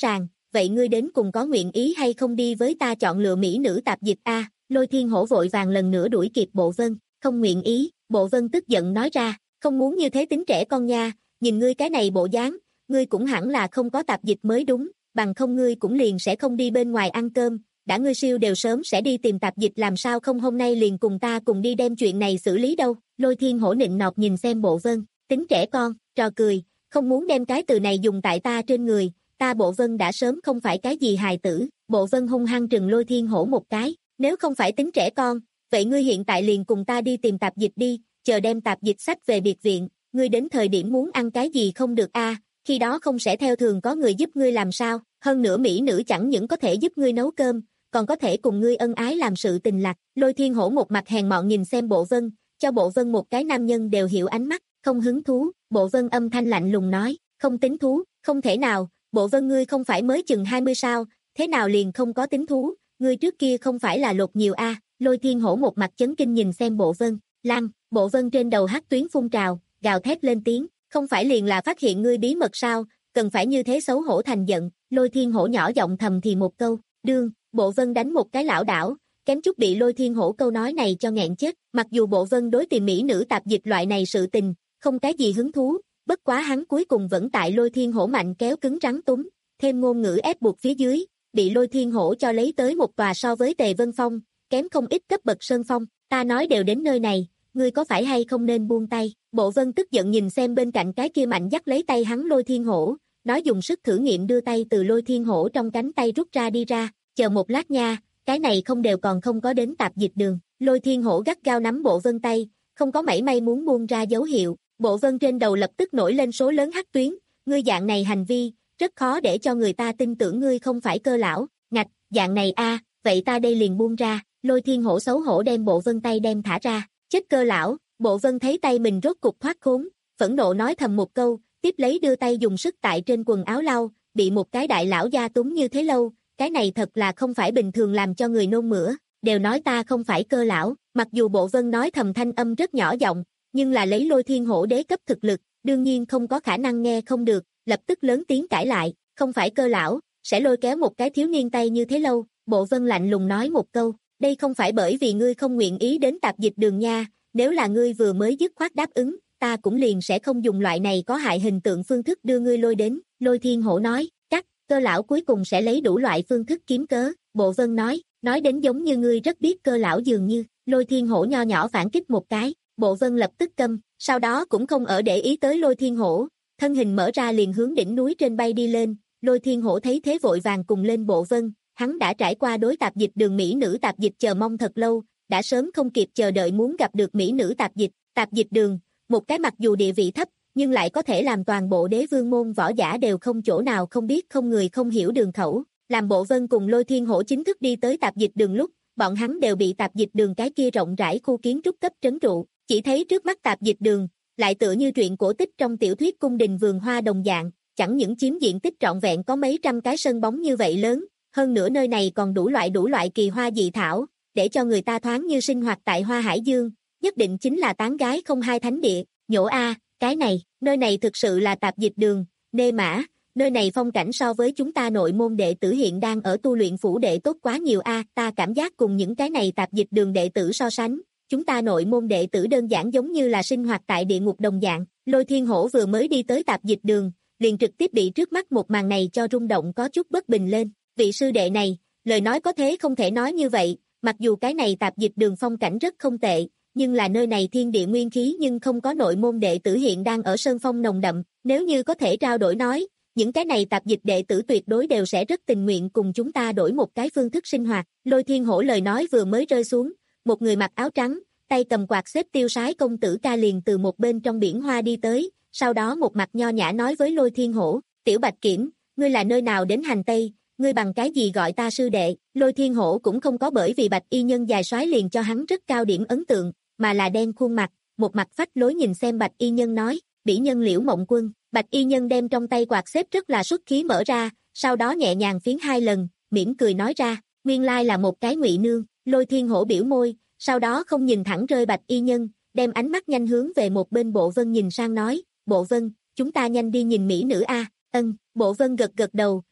vậy ngươi đến cùng có nguyện ý hay không đi với ta chọn lựa mỹ nữ tạp dịch a? Lôi Thiên Hổ vội vàng lần nữa đuổi kịp Bộ Vân, không nguyện ý, Bộ Vân tức giận nói ra, không muốn như thế tính trẻ con nha, nhìn ngươi cái này bộ dáng, ngươi cũng hẳn là không có tạp dịch mới đúng, bằng không ngươi cũng liền sẽ không đi bên ngoài ăn cơm, đã ngươi siêu đều sớm sẽ đi tìm tạp dịch làm sao không hôm nay liền cùng ta cùng đi đem chuyện này xử lý đâu. Lôi Thiên Hổ nịnh nọt nhìn xem Bộ Vân, tính trẻ con, trò cười, không muốn đem cái từ này dùng tại ta trên người, ta Bộ Vân đã sớm không phải cái gì hài tử. Bộ Vân hung hăng trừng Lôi Thiên Hổ một cái, nếu không phải tính trẻ con, vậy ngươi hiện tại liền cùng ta đi tìm tạp dịch đi, chờ đem tạp dịch sách về biệt viện, ngươi đến thời điểm muốn ăn cái gì không được a, khi đó không sẽ theo thường có người giúp ngươi làm sao, hơn nữa mỹ nữ chẳng những có thể giúp ngươi nấu cơm, còn có thể cùng ngươi ân ái làm sự tình lạc. Lôi Thiên Hổ một mặt hèn mọn nhìn xem Bộ Vân, cho Bộ Vân một cái nam nhân đều hiểu ánh mắt, không hứng thú. Bộ Vân âm thanh lạnh lùng nói, không tính thú, không thể nào, Bộ Vân ngươi không phải mới chừng hai mươi sao, thế nào liền không có tính thú, ngươi trước kia không phải là lột nhiều a? Lôi Thiên Hổ một mặt chấn kinh nhìn xem Bộ Vân, lăng, Bộ Vân trên đầu hắc tuyến phun trào, gào thét lên tiếng, không phải liền là phát hiện ngươi bí mật sao, cần phải như thế xấu hổ thành giận. Lôi Thiên Hổ nhỏ giọng thầm thì một câu, đương, Bộ Vân đánh một cái lảo đảo, kém chút bị Lôi Thiên Hổ câu nói này cho nghẹn chết, mặc dù Bộ Vân đối tìm mỹ nữ tạp dịch loại này sự tình, không cái gì hứng thú, bất quá hắn cuối cùng vẫn tại Lôi Thiên Hổ mạnh kéo cứng rắn túm, thêm ngôn ngữ ép buộc phía dưới, bị Lôi Thiên Hổ cho lấy tới một tòa so với Tề Vân Phong, kém không ít cấp bậc sơn phong, ta nói đều đến nơi này, ngươi có phải hay không nên buông tay. Bộ Vân tức giận nhìn xem bên cạnh cái kia mạnh dắt lấy tay hắn Lôi Thiên Hổ, nói dùng sức thử nghiệm đưa tay từ Lôi Thiên Hổ trong cánh tay rút ra đi ra, chờ một lát nha, cái này không đều còn không có đến tạp dịch đường. Lôi Thiên Hổ gắt gao nắm Bộ Vân tay, không có mảy may muốn buông ra dấu hiệu. Bộ Vân trên đầu lập tức nổi lên số lớn hắc tuyến, ngươi dạng này hành vi, rất khó để cho người ta tin tưởng ngươi không phải cơ lão, ngạch, dạng này a, vậy ta đây liền buông ra. Lôi Thiên Hổ xấu hổ đem Bộ Vân tay đem thả ra, chết cơ lão. Bộ Vân thấy tay mình rốt cục thoát khốn, phẫn nộ nói thầm một câu, tiếp lấy đưa tay dùng sức tại trên quần áo lau, bị một cái đại lão gia túm như thế lâu, cái này thật là không phải bình thường làm cho người nôn mửa, đều nói ta không phải cơ lão. Mặc dù Bộ Vân nói thầm thanh âm rất nhỏ giọng, nhưng là lấy Lôi Thiên Hổ đế cấp thực lực, đương nhiên không có khả năng nghe không được, lập tức lớn tiếng cãi lại, không phải cơ lão, sẽ lôi kéo một cái thiếu niên tay như thế lâu. Bộ Vân lạnh lùng nói một câu, đây không phải bởi vì ngươi không nguyện ý đến tạp dịch đường nha, nếu là ngươi vừa mới dứt khoát đáp ứng, ta cũng liền sẽ không dùng loại này có hại hình tượng phương thức đưa ngươi lôi đến. Lôi Thiên Hổ nói, chắc, cơ lão cuối cùng sẽ lấy đủ loại phương thức kiếm cớ. Bộ Vân nói, nói đến giống như ngươi rất biết cơ lão dường như. Lôi Thiên Hổ nho nhỏ phản kích một cái, Bộ Vân lập tức câm, sau đó cũng không ở để ý tới Lôi Thiên Hổ, thân hình mở ra liền hướng đỉnh núi trên bay đi lên. Lôi Thiên Hổ thấy thế vội vàng cùng lên Bộ Vân, hắn đã trải qua đối tạp dịch đường mỹ nữ tạp dịch chờ mong thật lâu, đã sớm không kịp chờ đợi muốn gặp được mỹ nữ tạp dịch. Tạp dịch đường, một cái mặc dù địa vị thấp, nhưng lại có thể làm toàn bộ đế vương môn võ giả đều không chỗ nào không biết không người không hiểu đường khẩu. Làm Bộ Vân cùng Lôi Thiên Hổ chính thức đi tới tạp dịch đường lúc, bọn hắn đều bị tạp dịch đường cái kia rộng rãi khu kiến trúc cấp trấn trụ, chỉ thấy trước mắt tạp dịch đường, lại tựa như truyện cổ tích trong tiểu thuyết cung đình vườn hoa đồng dạng, chẳng những chiếm diện tích trọn vẹn có mấy trăm cái sân bóng như vậy lớn, hơn nữa nơi này còn đủ loại đủ loại kỳ hoa dị thảo, để cho người ta thoáng như sinh hoạt tại Hoa Hải Dương, nhất định chính là tán gái không hai thánh địa. Nhổ a, cái này, nơi này thực sự là tạp dịch đường, nê mã, nơi này phong cảnh so với chúng ta nội môn đệ tử hiện đang ở tu luyện phủ đệ tốt quá nhiều a, ta cảm giác cùng những cái này tạp dịch đường đệ tử so sánh, chúng ta nội môn đệ tử đơn giản giống như là sinh hoạt tại địa ngục đồng dạng. Lôi Thiên Hổ vừa mới đi tới tạp dịch đường, liền trực tiếp bị trước mắt một màn này cho rung động có chút bất bình lên. Vị sư đệ này, lời nói có thế không thể nói như vậy, mặc dù cái này tạp dịch đường phong cảnh rất không tệ, nhưng là nơi này thiên địa nguyên khí nhưng không có nội môn đệ tử hiện đang ở sơn phong nồng đậm, nếu như có thể trao đổi nói, những cái này tạp dịch đệ tử tuyệt đối đều sẽ rất tình nguyện cùng chúng ta đổi một cái phương thức sinh hoạt. Lôi Thiên Hổ lời nói vừa mới rơi xuống, một người mặc áo trắng, tay cầm quạt xếp tiêu sái công tử ca liền từ một bên trong biển hoa đi tới, sau đó một mặt nho nhã nói với Lôi Thiên Hổ, tiểu Bạch Kiểm, ngươi là nơi nào đến hành Tây, ngươi bằng cái gì gọi ta sư đệ. Lôi Thiên Hổ cũng không có bởi vì Bạch y nhân dài soái liền cho hắn rất cao điểm ấn tượng, mà là đen khuôn mặt, một mặt phách lối nhìn xem Bạch y nhân nói, bỉ nhân Liễu Mộng Quân. Bạch y nhân đem trong tay quạt xếp rất là xuất khí mở ra, sau đó nhẹ nhàng phiến hai lần, mỉm cười nói ra, nguyên lai là một cái ngụy nương. Lôi Thiên Hổ biểu môi, sau đó không nhìn thẳng rơi Bạch y nhân, đem ánh mắt nhanh hướng về một bên Bộ Vân nhìn sang nói, Bộ Vân, chúng ta nhanh đi nhìn mỹ nữ a. Ân, Bộ Vân gật gật đầu,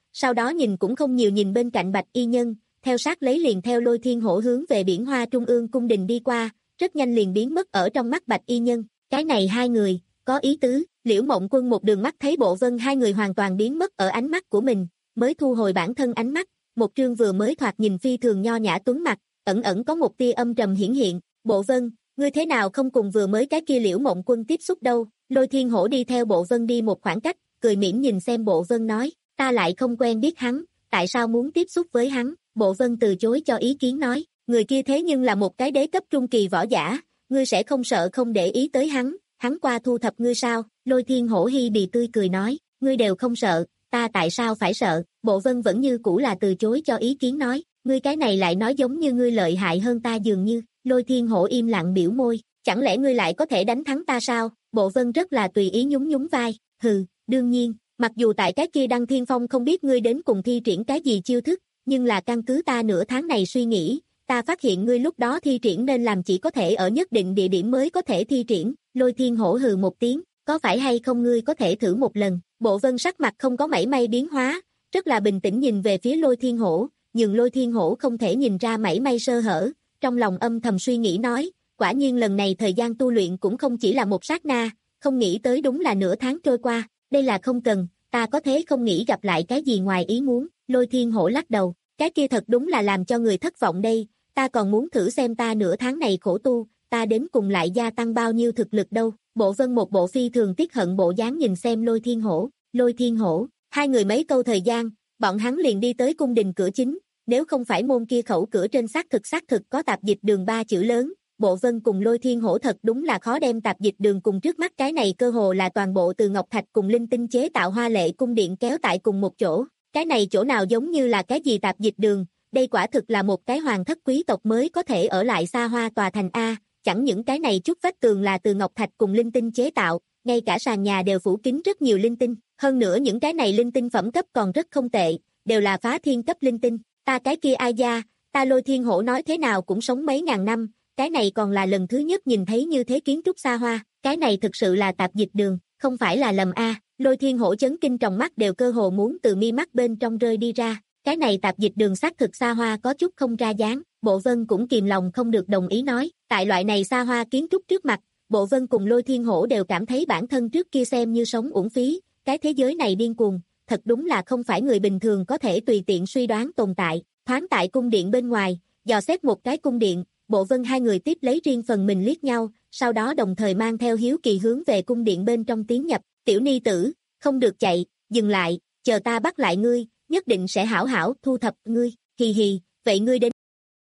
sau đó nhìn cũng không nhiều nhìn bên cạnh Bạch Y Nhân, theo sát lấy liền theo Lôi Thiên Hổ hướng về biển hoa trung ương cung đình đi qua, rất nhanh liền biến mất ở trong mắt Bạch Y Nhân. Cái này hai người, có ý tứ. Liễu Mộng Quân một đường mắt thấy Bộ Vân hai người hoàn toàn biến mất ở ánh mắt của mình, mới thu hồi bản thân ánh mắt, một trương vừa mới thoạt nhìn phi thường nho nhã tuấn mặt, ẩn ẩn có một tia âm trầm hiển hiện. Bộ Vân, ngươi thế nào không cùng vừa mới cái kia Liễu Mộng Quân tiếp xúc đâu? Lôi Thiên Hổ đi theo Bộ Vân đi một khoảng cách, cười mỉm nhìn xem Bộ Vân nói, ta lại không quen biết hắn, tại sao muốn tiếp xúc với hắn? Bộ Vân từ chối cho ý kiến nói, người kia thế nhưng là một cái đế cấp trung kỳ võ giả, ngươi sẽ không sợ không để ý tới hắn, hắn qua thu thập ngươi sao? Lôi Thiên Hổ hi bì tươi cười nói, ngươi đều không sợ, ta tại sao phải sợ? Bộ Vân vẫn như cũ là từ chối cho ý kiến nói, ngươi cái này lại nói giống như ngươi lợi hại hơn ta dường như. Lôi Thiên Hổ im lặng biểu môi, chẳng lẽ ngươi lại có thể đánh thắng ta sao? Bộ Vân rất là tùy ý nhún nhún vai, hừ, đương nhiên, mặc dù tại cái kia Đăng Thiên Phong không biết ngươi đến cùng thi triển cái gì chiêu thức, nhưng là căn cứ ta nửa tháng này suy nghĩ, ta phát hiện ngươi lúc đó thi triển nên làm chỉ có thể ở nhất định địa điểm mới có thể thi triển. Lôi Thiên Hổ hừ một tiếng, có phải hay không ngươi có thể thử một lần? Bộ Vân sắc mặt không có mảy may biến hóa, rất là bình tĩnh nhìn về phía Lôi Thiên Hổ, nhưng Lôi Thiên Hổ không thể nhìn ra mảy may sơ hở, trong lòng âm thầm suy nghĩ nói, quả nhiên lần này thời gian tu luyện cũng không chỉ là một sát na, không nghĩ tới đúng là nửa tháng trôi qua, đây là không cần, ta có thế không nghĩ gặp lại cái gì ngoài ý muốn. Lôi Thiên Hổ lắc đầu, cái kia thật đúng là làm cho người thất vọng đây, ta còn muốn thử xem ta nửa tháng này khổ tu, ta đến cùng lại gia tăng bao nhiêu thực lực đâu. Bộ Vân một bộ phi thường tiếc hận bộ dáng nhìn xem Lôi Thiên Hổ, Lôi Thiên Hổ, hai người mấy câu thời gian, bọn hắn liền đi tới cung đình cửa chính, nếu không phải môn kia khẩu cửa trên xác thực xác thực có tạp dịch đường ba chữ lớn, Bộ Vân cùng Lôi Thiên Hổ thật đúng là khó đem tạp dịch đường cùng trước mắt cái này cơ hồ là toàn bộ từ ngọc thạch cùng linh tinh chế tạo hoa lệ cung điện kéo tại cùng một chỗ. Cái này chỗ nào giống như là cái gì tạp dịch đường, đây quả thực là một cái hoàng thất quý tộc mới có thể ở lại xa hoa tòa thành A, chẳng những cái này chút vách tường là từ ngọc thạch cùng linh tinh chế tạo, ngay cả sàn nhà đều phủ kín rất nhiều linh tinh, hơn nữa những cái này linh tinh phẩm cấp còn rất không tệ, đều là phá thiên cấp linh tinh. Ta cái kia ai da, ta Lôi Thiên Hổ nói thế nào cũng sống mấy ngàn năm, cái này còn là lần thứ nhất nhìn thấy như thế kiến trúc xa hoa, cái này thực sự là tạp dịch đường, không phải là lầm a. Lôi Thiên Hổ chấn kinh trong mắt đều cơ hồ muốn từ mi mắt bên trong rơi đi ra, cái này tạp dịch đường xác thực xa hoa có chút không ra dáng. Bộ Vân cũng kìm lòng không được đồng ý nói, tại loại này xa hoa kiến trúc trước mặt, Bộ Vân cùng Lôi Thiên Hổ đều cảm thấy bản thân trước kia xem như sống uổng phí, cái thế giới này điên cuồng, thật đúng là không phải người bình thường có thể tùy tiện suy đoán tồn tại. Thoáng tại cung điện bên ngoài, dò xét một cái cung điện, Bộ Vân hai người tiếp lấy riêng phần mình liếc nhau, sau đó đồng thời mang theo hiếu kỳ hướng về cung điện bên trong tiến nhập. Tiểu ni tử, không được chạy, dừng lại, chờ ta bắt lại ngươi, nhất định sẽ hảo hảo thu thập ngươi, hì hì, vậy ngươi đến.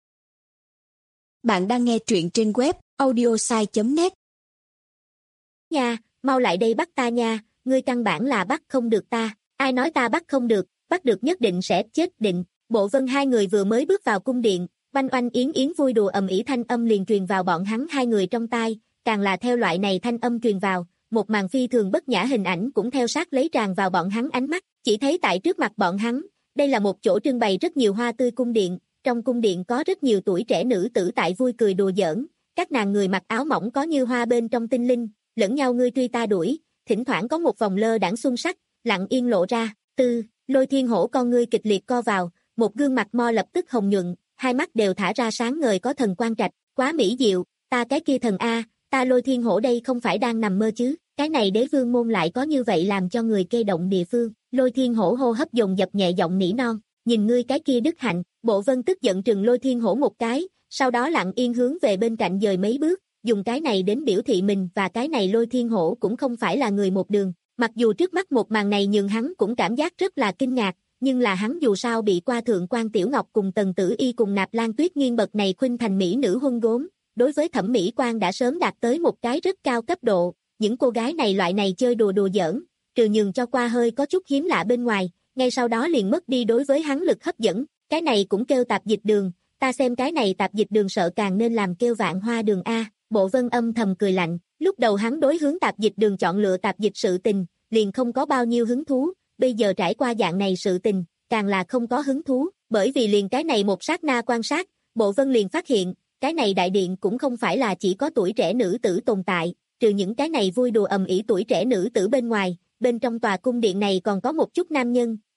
Bạn đang nghe truyện trên web audiosai chấm net. Nha, mau lại đây bắt ta nha, ngươi căn bản là bắt không được ta, ai nói ta bắt không được, bắt được nhất định sẽ chết định. Bộ Vân hai người vừa mới bước vào cung điện, oanh oanh yến yến vui đùa ầm ĩ thanh âm liền truyền vào bọn hắn hai người trong tai, càng là theo loại này thanh âm truyền vào, một màn phi thường bất nhã hình ảnh cũng theo sát lấy tràn vào bọn hắn ánh mắt, chỉ thấy tại trước mặt bọn hắn, đây là một chỗ trưng bày rất nhiều hoa tươi cung điện, trong cung điện có rất nhiều tuổi trẻ nữ tử tại vui cười đùa giỡn, các nàng người mặc áo mỏng có như hoa bên trong tinh linh, lẫn nhau ngươi truy ta đuổi, thỉnh thoảng có một vòng lơ đãng xuân sắc, lặng yên lộ ra. Tư, Lôi Thiên Hổ con ngươi kịch liệt co vào, một gương mặt mo lập tức hồng nhuận, hai mắt đều thả ra sáng ngời có thần quang trạch, quá mỹ diệu, ta cái kia thần a, ta Lôi Thiên Hổ đây không phải đang nằm mơ chứ, cái này đế vương môn lại có như vậy làm cho người kê động địa phương. Lôi Thiên Hổ hô hấp dồn dập nhẹ giọng nỉ non, nhìn ngươi cái kia đức hạnh. Bộ Vân tức giận trừng Lôi Thiên Hổ một cái, sau đó lặng yên hướng về bên cạnh dời mấy bước, dùng cái này đến biểu thị mình và cái này Lôi Thiên Hổ cũng không phải là người một đường. Mặc dù trước mắt một màn này nhường hắn cũng cảm giác rất là kinh ngạc, nhưng là hắn dù sao bị qua thượng quan Tiểu Ngọc cùng Tần Tử Y cùng Nạp Lan Tuyết Nghiên bậc này khuynh thành mỹ nữ huân gốm, đối với thẩm mỹ quan đã sớm đạt tới một cái rất cao cấp độ, những cô gái này loại này chơi đùa đùa giỡn, trừ nhường cho qua hơi có chút hiếm lạ bên ngoài, ngay sau đó liền mất đi đối với hắn lực hấp dẫn, cái này cũng kêu tạp dịch đường, ta xem cái này tạp dịch đường sợ càng nên làm kêu vạn hoa đường a. Bộ Vân âm thầm cười lạnh, lúc đầu hắn đối hướng tạp dịch đường chọn lựa tạp dịch sự tình, liền không có bao nhiêu hứng thú, bây giờ trải qua dạng này sự tình, càng là không có hứng thú, bởi vì liền cái này một sát na quan sát, Bộ Vân liền phát hiện, cái này đại điện cũng không phải là chỉ có tuổi trẻ nữ tử tồn tại, trừ những cái này vui đùa ầm ĩ tuổi trẻ nữ tử bên ngoài, bên trong tòa cung điện này còn có một chút nam nhân,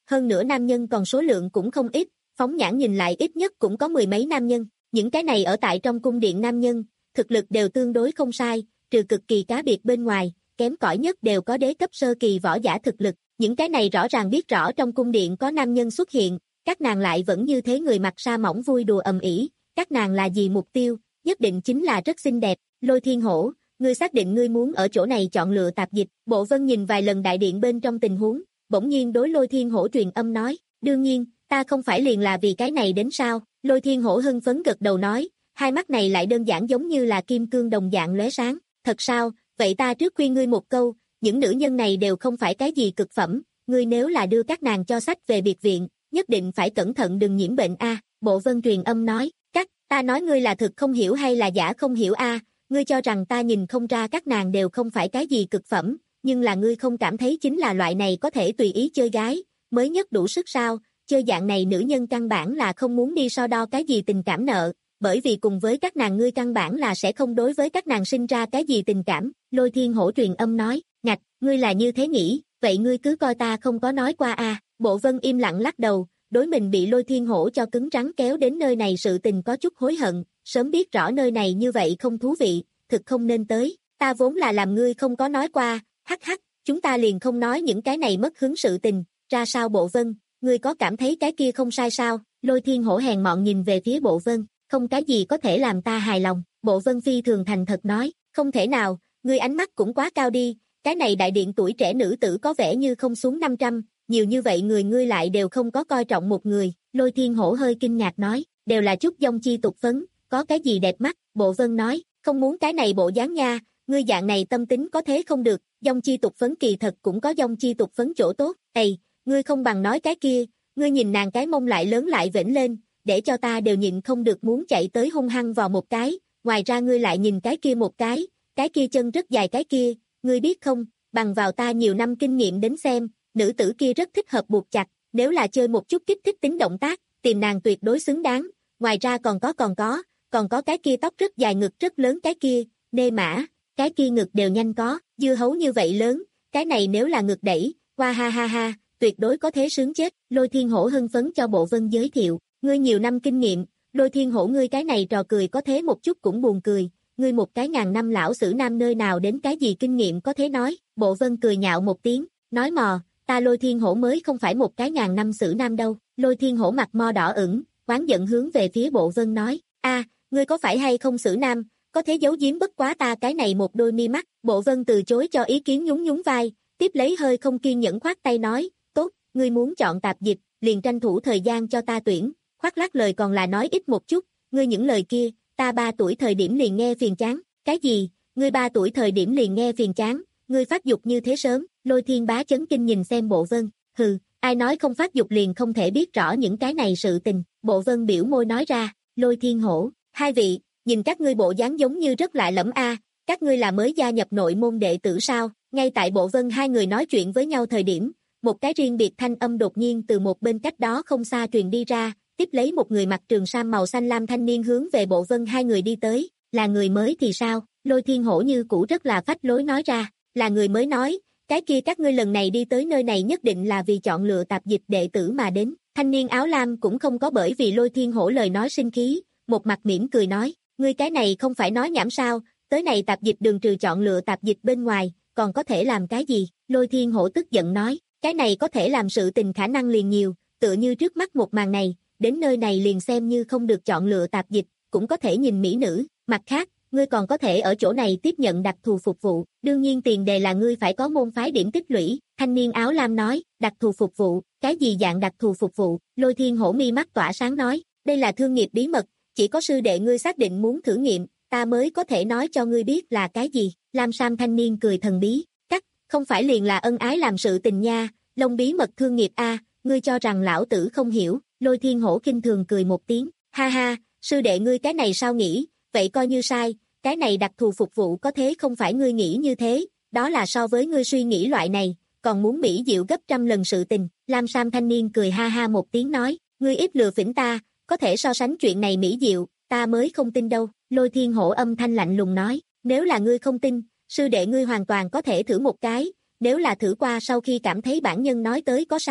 hơn nữa nam nhân còn số lượng cũng không ít, phóng nhãn nhìn lại ít nhất cũng có mười mấy nam nhân, những cái này ở tại trong cung điện nam nhân, thực lực đều tương đối không sai, trừ cực kỳ cá biệt bên ngoài, kém cỏi nhất đều có đế cấp sơ kỳ võ giả thực lực, những cái này rõ ràng biết rõ trong cung điện có nam nhân xuất hiện, các nàng lại vẫn như thế người mặc sa mỏng vui đùa ầm ĩ, các nàng là gì mục tiêu, nhất định chính là rất xinh đẹp, Lôi Thiên Hổ, ngươi xác định ngươi muốn ở chỗ này chọn lựa tạp dịch, Bộ Vân nhìn vài lần đại điện bên trong tình huống, bỗng nhiên đối Lôi Thiên Hổ truyền âm nói, đương nhiên, ta không phải liền là vì cái này đến sao, Lôi Thiên Hổ hưng phấn gật đầu nói, hai mắt này lại đơn giản giống như là kim cương đồng dạng lóe sáng, thật sao, vậy ta trước khuyên ngươi một câu, những nữ nhân này đều không phải cái gì cực phẩm, ngươi nếu là đưa các nàng cho sách về biệt viện, nhất định phải cẩn thận đừng nhiễm bệnh a. Bộ Vân truyền âm nói, các, ta nói ngươi là thực không hiểu hay là giả không hiểu a, ngươi cho rằng ta nhìn không ra các nàng đều không phải cái gì cực phẩm, nhưng là ngươi không cảm thấy chính là loại này có thể tùy ý chơi gái, mới nhất đủ sức sao, chơi dạng này nữ nhân căn bản là không muốn đi so đo cái gì tình cảm nợ, bởi vì cùng với các nàng ngươi căn bản là sẽ không đối với các nàng sinh ra cái gì tình cảm, Lôi Thiên Hổ truyền âm nói, ngạch, ngươi là như thế nghĩ, vậy ngươi cứ coi ta không có nói qua a. Bộ Vân im lặng lắc đầu, đối mình bị Lôi Thiên Hổ cho cứng rắn kéo đến nơi này sự tình có chút hối hận, sớm biết rõ nơi này như vậy không thú vị, thực không nên tới, ta vốn là làm ngươi không có nói qua, hắc hắc, chúng ta liền không nói những cái này mất hứng sự tình, ra sao Bộ Vân, ngươi có cảm thấy cái kia không sai sao, Lôi Thiên Hổ hèn mọn nhìn về phía Bộ Vân, không cái gì có thể làm ta hài lòng, Bộ Vân phi thường thành thật nói, không thể nào, ngươi ánh mắt cũng quá cao đi, cái này đại điện tuổi trẻ nữ tử có vẻ như không xuống năm trăm, nhiều như vậy người ngươi lại đều không có coi trọng một người, Lôi Thiên Hổ hơi kinh ngạc nói, đều là chút dông chi tục phấn, có cái gì đẹp mắt, Bộ Vân nói, không muốn cái này bộ dáng nha, ngươi dạng này tâm tính có thế không được, dông chi tục phấn kỳ thật cũng có dông chi tục phấn chỗ tốt, ầy, ngươi không bằng nói cái kia, ngươi nhìn nàng cái mông lại lớn lại vểnh lên, để cho ta đều nhịn không được muốn chạy tới hung hăng vào một cái, ngoài ra ngươi lại nhìn cái kia một cái, cái kia chân rất dài cái kia, ngươi biết không, bằng vào ta nhiều năm kinh nghiệm đến xem, nữ tử kia rất thích hợp buộc chặt, nếu là chơi một chút kích thích tính động tác, tìm nàng tuyệt đối xứng đáng, ngoài ra còn có còn có, còn có cái kia tóc rất dài ngực rất lớn cái kia, nê mã, cái kia ngực đều nhanh có, dưa hấu như vậy lớn, cái này nếu là ngực đẩy, qua ha ha ha, tuyệt đối có thế sướng chết, Lôi Thiên Hổ hưng phấn cho Bộ Vân giới thiệu, ngươi nhiều năm kinh nghiệm, Lôi Thiên Hổ ngươi cái này trò cười có thế một chút cũng buồn cười, ngươi một cái ngàn năm lão sử nam nơi nào đến cái gì kinh nghiệm có thế nói, Bộ Vân cười nhạo một tiếng, nói mò, ta Lôi Thiên Hổ mới không phải một cái ngàn năm sử nam đâu, Lôi Thiên Hổ mặt mo đỏ ửng, oán giận hướng về phía Bộ Vân nói, a, ngươi có phải hay không sử nam, có thế giấu giếm bất quá ta cái này một đôi mi mắt, Bộ Vân từ chối cho ý kiến nhún nhún vai, tiếp lấy hơi không kiên nhẫn khoát tay nói, tốt, ngươi muốn chọn tạp dịch, liền tranh thủ thời gian cho ta tuyển, khoác lác lời còn là nói ít một chút, ngươi những lời kia, ta ba tuổi thời điểm liền nghe phiền chán, cái gì, ngươi ba tuổi thời điểm liền nghe phiền chán, ngươi phát dục như thế sớm, Lôi Thiên Bá chấn kinh nhìn xem Bộ Vân, hừ, ai nói không phát dục liền không thể biết rõ những cái này sự tình, Bộ Vân biểu môi nói ra, Lôi Thiên Hổ, hai vị, nhìn các ngươi bộ dáng giống như rất lạ lẫm a, các ngươi là mới gia nhập nội môn đệ tử sao, ngay tại Bộ Vân hai người nói chuyện với nhau thời điểm, một cái riêng biệt thanh âm đột nhiên từ một bên cách đó không xa truyền đi ra, tiếp lấy một người mặc trường sam màu xanh lam thanh niên hướng về Bộ Vân hai người đi tới, là người mới thì sao, Lôi Thiên Hổ như cũ rất là phách lối nói ra, là người mới nói, cái kia các ngươi lần này đi tới nơi này nhất định là vì chọn lựa tạp dịch đệ tử mà đến, thanh niên áo lam cũng không có bởi vì Lôi Thiên Hổ lời nói sinh khí, một mặt mỉm cười nói, ngươi cái này không phải nói nhảm sao, tới này tạp dịch đường trừ chọn lựa tạp dịch bên ngoài, còn có thể làm cái gì, Lôi Thiên Hổ tức giận nói, cái này có thể làm sự tình khả năng liền nhiều, tựa như trước mắt một màn này, đến nơi này liền xem như không được chọn lựa tạp dịch, cũng có thể nhìn mỹ nữ, mặt khác, ngươi còn có thể ở chỗ này tiếp nhận đặc thù phục vụ, đương nhiên tiền đề là ngươi phải có môn phái điểm tích lũy, thanh niên áo lam nói, đặc thù phục vụ, cái gì dạng đặc thù phục vụ, Lôi Thiên Hổ mi mắt tỏa sáng nói, đây là thương nghiệp bí mật, chỉ có sư đệ ngươi xác định muốn thử nghiệm, ta mới có thể nói cho ngươi biết là cái gì, lam sam thanh niên cười thần bí, cắt, không phải liền là ân ái làm sự tình nha, lông bí mật thương nghiệp a, ngươi cho rằng lão tử không hiểu, Lôi Thiên Hổ kinh thường cười một tiếng, ha ha, sư đệ ngươi cái này sao nghĩ, vậy coi như sai, cái này đặc thù phục vụ có thế không phải ngươi nghĩ như thế, đó là so với ngươi suy nghĩ loại này, còn muốn mỹ diệu gấp trăm lần sự tình, lam sam thanh niên cười ha ha một tiếng nói, ngươi ít lừa phỉnh ta, có thể so sánh chuyện này mỹ diệu, ta mới không tin đâu, Lôi Thiên Hổ âm thanh lạnh lùng nói, nếu là ngươi không tin, sư đệ ngươi hoàn toàn có thể thử một cái, nếu là thử qua sau khi cảm thấy bản nhân nói tới có sai,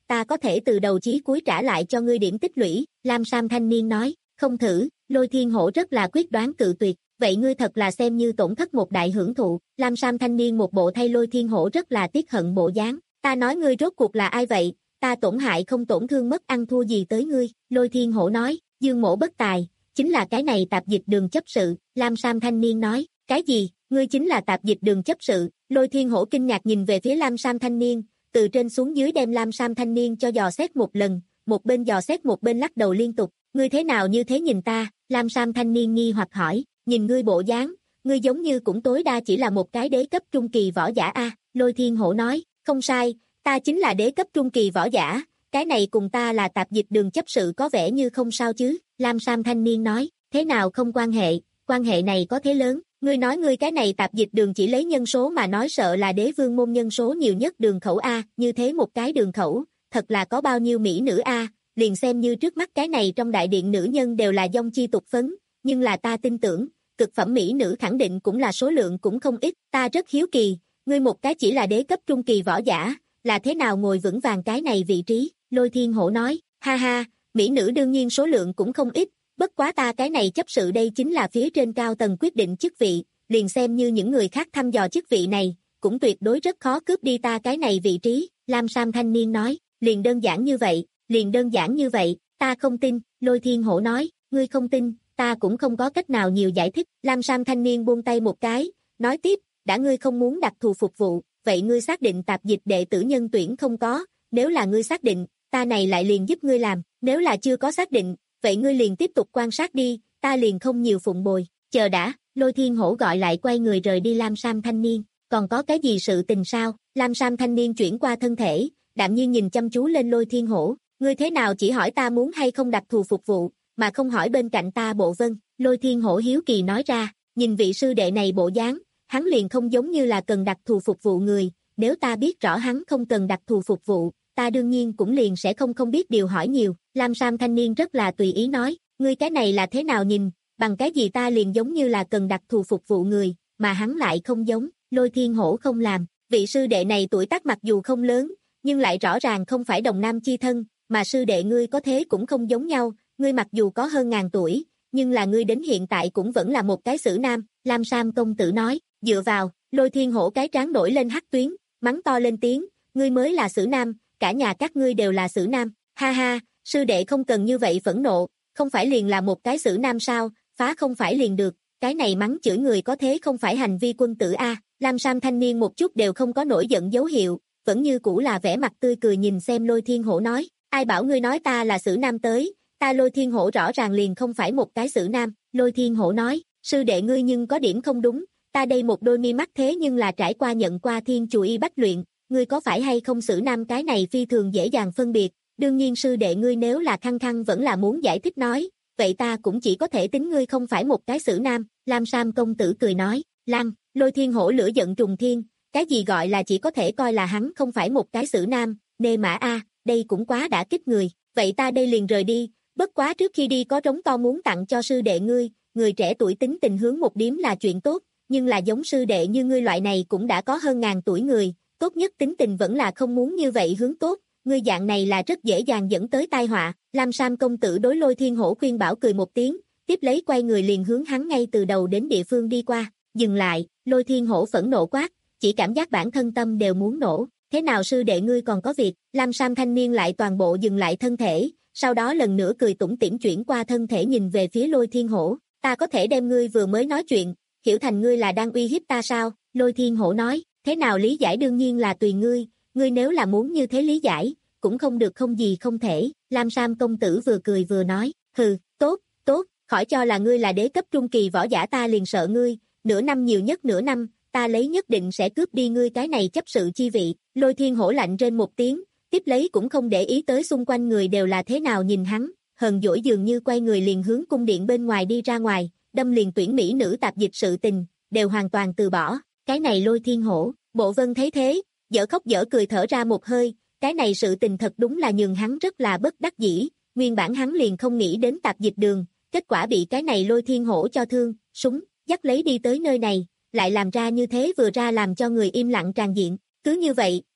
ta có thể từ đầu chí cuối trả lại cho ngươi điểm tích lũy, Lam Sam thanh niên nói, không thử, Lôi Thiên Hổ rất là quyết đoán cự tuyệt, vậy ngươi thật là xem như tổn thất một đại hưởng thụ, Lam Sam thanh niên một bộ thay Lôi Thiên Hổ rất là tiếc hận bộ dáng, ta nói ngươi rốt cuộc là ai vậy, ta tổn hại không tổn thương mất ăn thua gì tới ngươi, Lôi Thiên Hổ nói, Dương Mỗ bất tài, chính là cái này tạp dịch đường chấp sự, Lam Sam thanh niên nói, cái gì, ngươi chính là tạp dịch đường chấp sự, Lôi Thiên Hổ kinh ngạc nhìn về phía Lam Sam thanh niên, từ trên xuống dưới đem Lam Sam thanh niên cho dò xét một lần, một bên dò xét một bên lắc đầu liên tục, ngươi thế nào như thế nhìn ta, Lam Sam thanh niên nghi hoặc hỏi, nhìn ngươi bộ dáng, ngươi giống như cũng tối đa chỉ là một cái đế cấp trung kỳ võ giả a, Lôi Thiên Hổ nói, không sai, ta chính là đế cấp trung kỳ võ giả, cái này cùng ta là tạp dịch đường chấp sự có vẻ như không sao chứ, Lam Sam thanh niên nói, thế nào không quan hệ, quan hệ này có thế lớn, ngươi nói ngươi cái này tạp dịch đường chỉ lấy nhân số mà nói sợ là đế vương môn nhân số nhiều nhất đường khẩu a, như thế một cái đường khẩu, thật là có bao nhiêu mỹ nữ a, liền xem như trước mắt cái này trong đại điện nữ nhân đều là dông chi tục phấn, nhưng là ta tin tưởng, cực phẩm mỹ nữ khẳng định cũng là số lượng cũng không ít, ta rất hiếu kỳ, ngươi một cái chỉ là đế cấp trung kỳ võ giả, là thế nào ngồi vững vàng cái này vị trí, Lôi Thiên Hổ nói, ha ha, mỹ nữ đương nhiên số lượng cũng không ít, bất quá ta cái này chấp sự đây chính là phía trên cao tầng quyết định chức vị, liền xem như những người khác thăm dò chức vị này, cũng tuyệt đối rất khó cướp đi ta cái này vị trí, Lam Sam thanh niên nói, liền đơn giản như vậy, liền đơn giản như vậy, ta không tin, Lôi Thiên Hổ nói, ngươi không tin, ta cũng không có cách nào nhiều giải thích, Lam Sam thanh niên buông tay một cái, nói tiếp, đã ngươi không muốn đặc thù phục vụ, vậy ngươi xác định tạp dịch đệ tử nhân tuyển không có, nếu là ngươi xác định, ta này lại liền giúp ngươi làm, nếu là chưa có xác định, vậy ngươi liền tiếp tục quan sát đi, ta liền không nhiều phụng bồi, chờ đã, Lôi Thiên Hổ gọi lại quay người rời đi Lam Sam thanh niên, còn có cái gì sự tình sao, Lam Sam thanh niên chuyển qua thân thể, đạm nhiên nhìn chăm chú lên Lôi Thiên Hổ, ngươi thế nào chỉ hỏi ta muốn hay không đặc thù phục vụ, mà không hỏi bên cạnh ta bộ vân, Lôi Thiên Hổ hiếu kỳ nói ra, nhìn vị sư đệ này bộ dáng, hắn liền không giống như là cần đặc thù phục vụ người, nếu ta biết rõ hắn không cần đặc thù phục vụ, ta đương nhiên cũng liền sẽ không không biết điều hỏi nhiều, Lam Sam thanh niên rất là tùy ý nói, ngươi cái này là thế nào nhìn, bằng cái gì ta liền giống như là cần đặc thù phục vụ người, mà hắn lại không giống, Lôi Thiên Hổ không làm, vị sư đệ này tuổi tác mặc dù không lớn, nhưng lại rõ ràng không phải đồng nam chi thân, mà sư đệ ngươi có thế cũng không giống nhau, ngươi mặc dù có hơn ngàn tuổi, nhưng là ngươi đến hiện tại cũng vẫn là một cái xử nam, Lam Sam công tử nói, dựa vào, Lôi Thiên Hổ cái trán nổi lên hắc tuyến, mắng to lên tiếng, ngươi mới là xử nam, cả nhà các ngươi đều là xử nam, ha ha, sư đệ không cần như vậy phẫn nộ, không phải liền là một cái xử nam sao, phá không phải liền được, cái này mắng chửi người có thế không phải hành vi quân tử a, Lam Sam thanh niên một chút đều không có nổi giận dấu hiệu, vẫn như cũ là vẻ mặt tươi cười nhìn xem Lôi Thiên Hổ nói, ai bảo ngươi nói ta là xử nam tới, ta Lôi Thiên Hổ rõ ràng liền không phải một cái xử nam, Lôi Thiên Hổ nói, sư đệ ngươi nhưng có điểm không đúng, ta đây một đôi mi mắt thế nhưng là trải qua nhận qua thiên chù y bách luyện, ngươi có phải hay không xử nam cái này phi thường dễ dàng phân biệt, đương nhiên sư đệ ngươi nếu là khăng khăng vẫn là muốn giải thích nói, vậy ta cũng chỉ có thể tính ngươi không phải một cái xử nam, Lam Sam công tử cười nói, Lăng, Lôi Thiên Hổ lửa giận trùng thiên, cái gì gọi là chỉ có thể coi là hắn không phải một cái xử nam, nê mã a, đây cũng quá đã kích người, vậy ta đây liền rời đi, bất quá trước khi đi có trống to muốn tặng cho sư đệ ngươi, người trẻ tuổi tính tình hướng một điếm là chuyện tốt, nhưng là giống sư đệ như ngươi loại này cũng đã có hơn ngàn tuổi người, tốt nhất tính tình vẫn là không muốn như vậy hướng tốt, ngươi dạng này là rất dễ dàng dẫn tới tai họa, Lam Sam công tử đối Lôi Thiên Hổ khuyên bảo cười một tiếng, tiếp lấy quay người liền hướng hắn ngay từ đầu đến địa phương đi qua, dừng lại, Lôi Thiên Hổ phẫn nộ quát, chỉ cảm giác bản thân tâm đều muốn nổ, thế nào sư đệ ngươi còn có việc, Lam Sam thanh niên lại toàn bộ dừng lại thân thể, sau đó lần nữa cười tủm tỉm chuyển qua thân thể nhìn về phía Lôi Thiên Hổ, ta có thể đem ngươi vừa mới nói chuyện, hiểu thành ngươi là đang uy hiếp ta sao, Lôi Thiên Hổ nói, thế nào lý giải đương nhiên là tùy ngươi, ngươi nếu là muốn như thế lý giải, cũng không được không gì không thể, Lam Sam công tử vừa cười vừa nói, hừ, tốt, tốt, khỏi cho là ngươi là đế cấp trung kỳ võ giả ta liền sợ ngươi, nửa năm nhiều nhất nửa năm, ta lấy nhất định sẽ cướp đi ngươi cái này chấp sự chi vị, Lôi Thiên Hổ lạnh trên một tiếng, tiếp lấy cũng không để ý tới xung quanh người đều là thế nào nhìn hắn, hờn dỗi dường như quay người liền hướng cung điện bên ngoài đi ra ngoài, đâm liền tuyển mỹ nữ tạp dịch sự tình, đều hoàn toàn từ bỏ, cái này Lôi Thiên Hổ, Bộ Vân thấy thế, dở khóc dở cười thở ra một hơi, cái này sự tình thật đúng là nhường hắn rất là bất đắc dĩ, nguyên bản hắn liền không nghĩ đến tạp dịch đường, kết quả bị cái này Lôi Thiên Hổ cho thương, súng, dắt lấy đi tới nơi này, lại làm ra như thế vừa ra làm cho người im lặng tràn diện, cứ như vậy,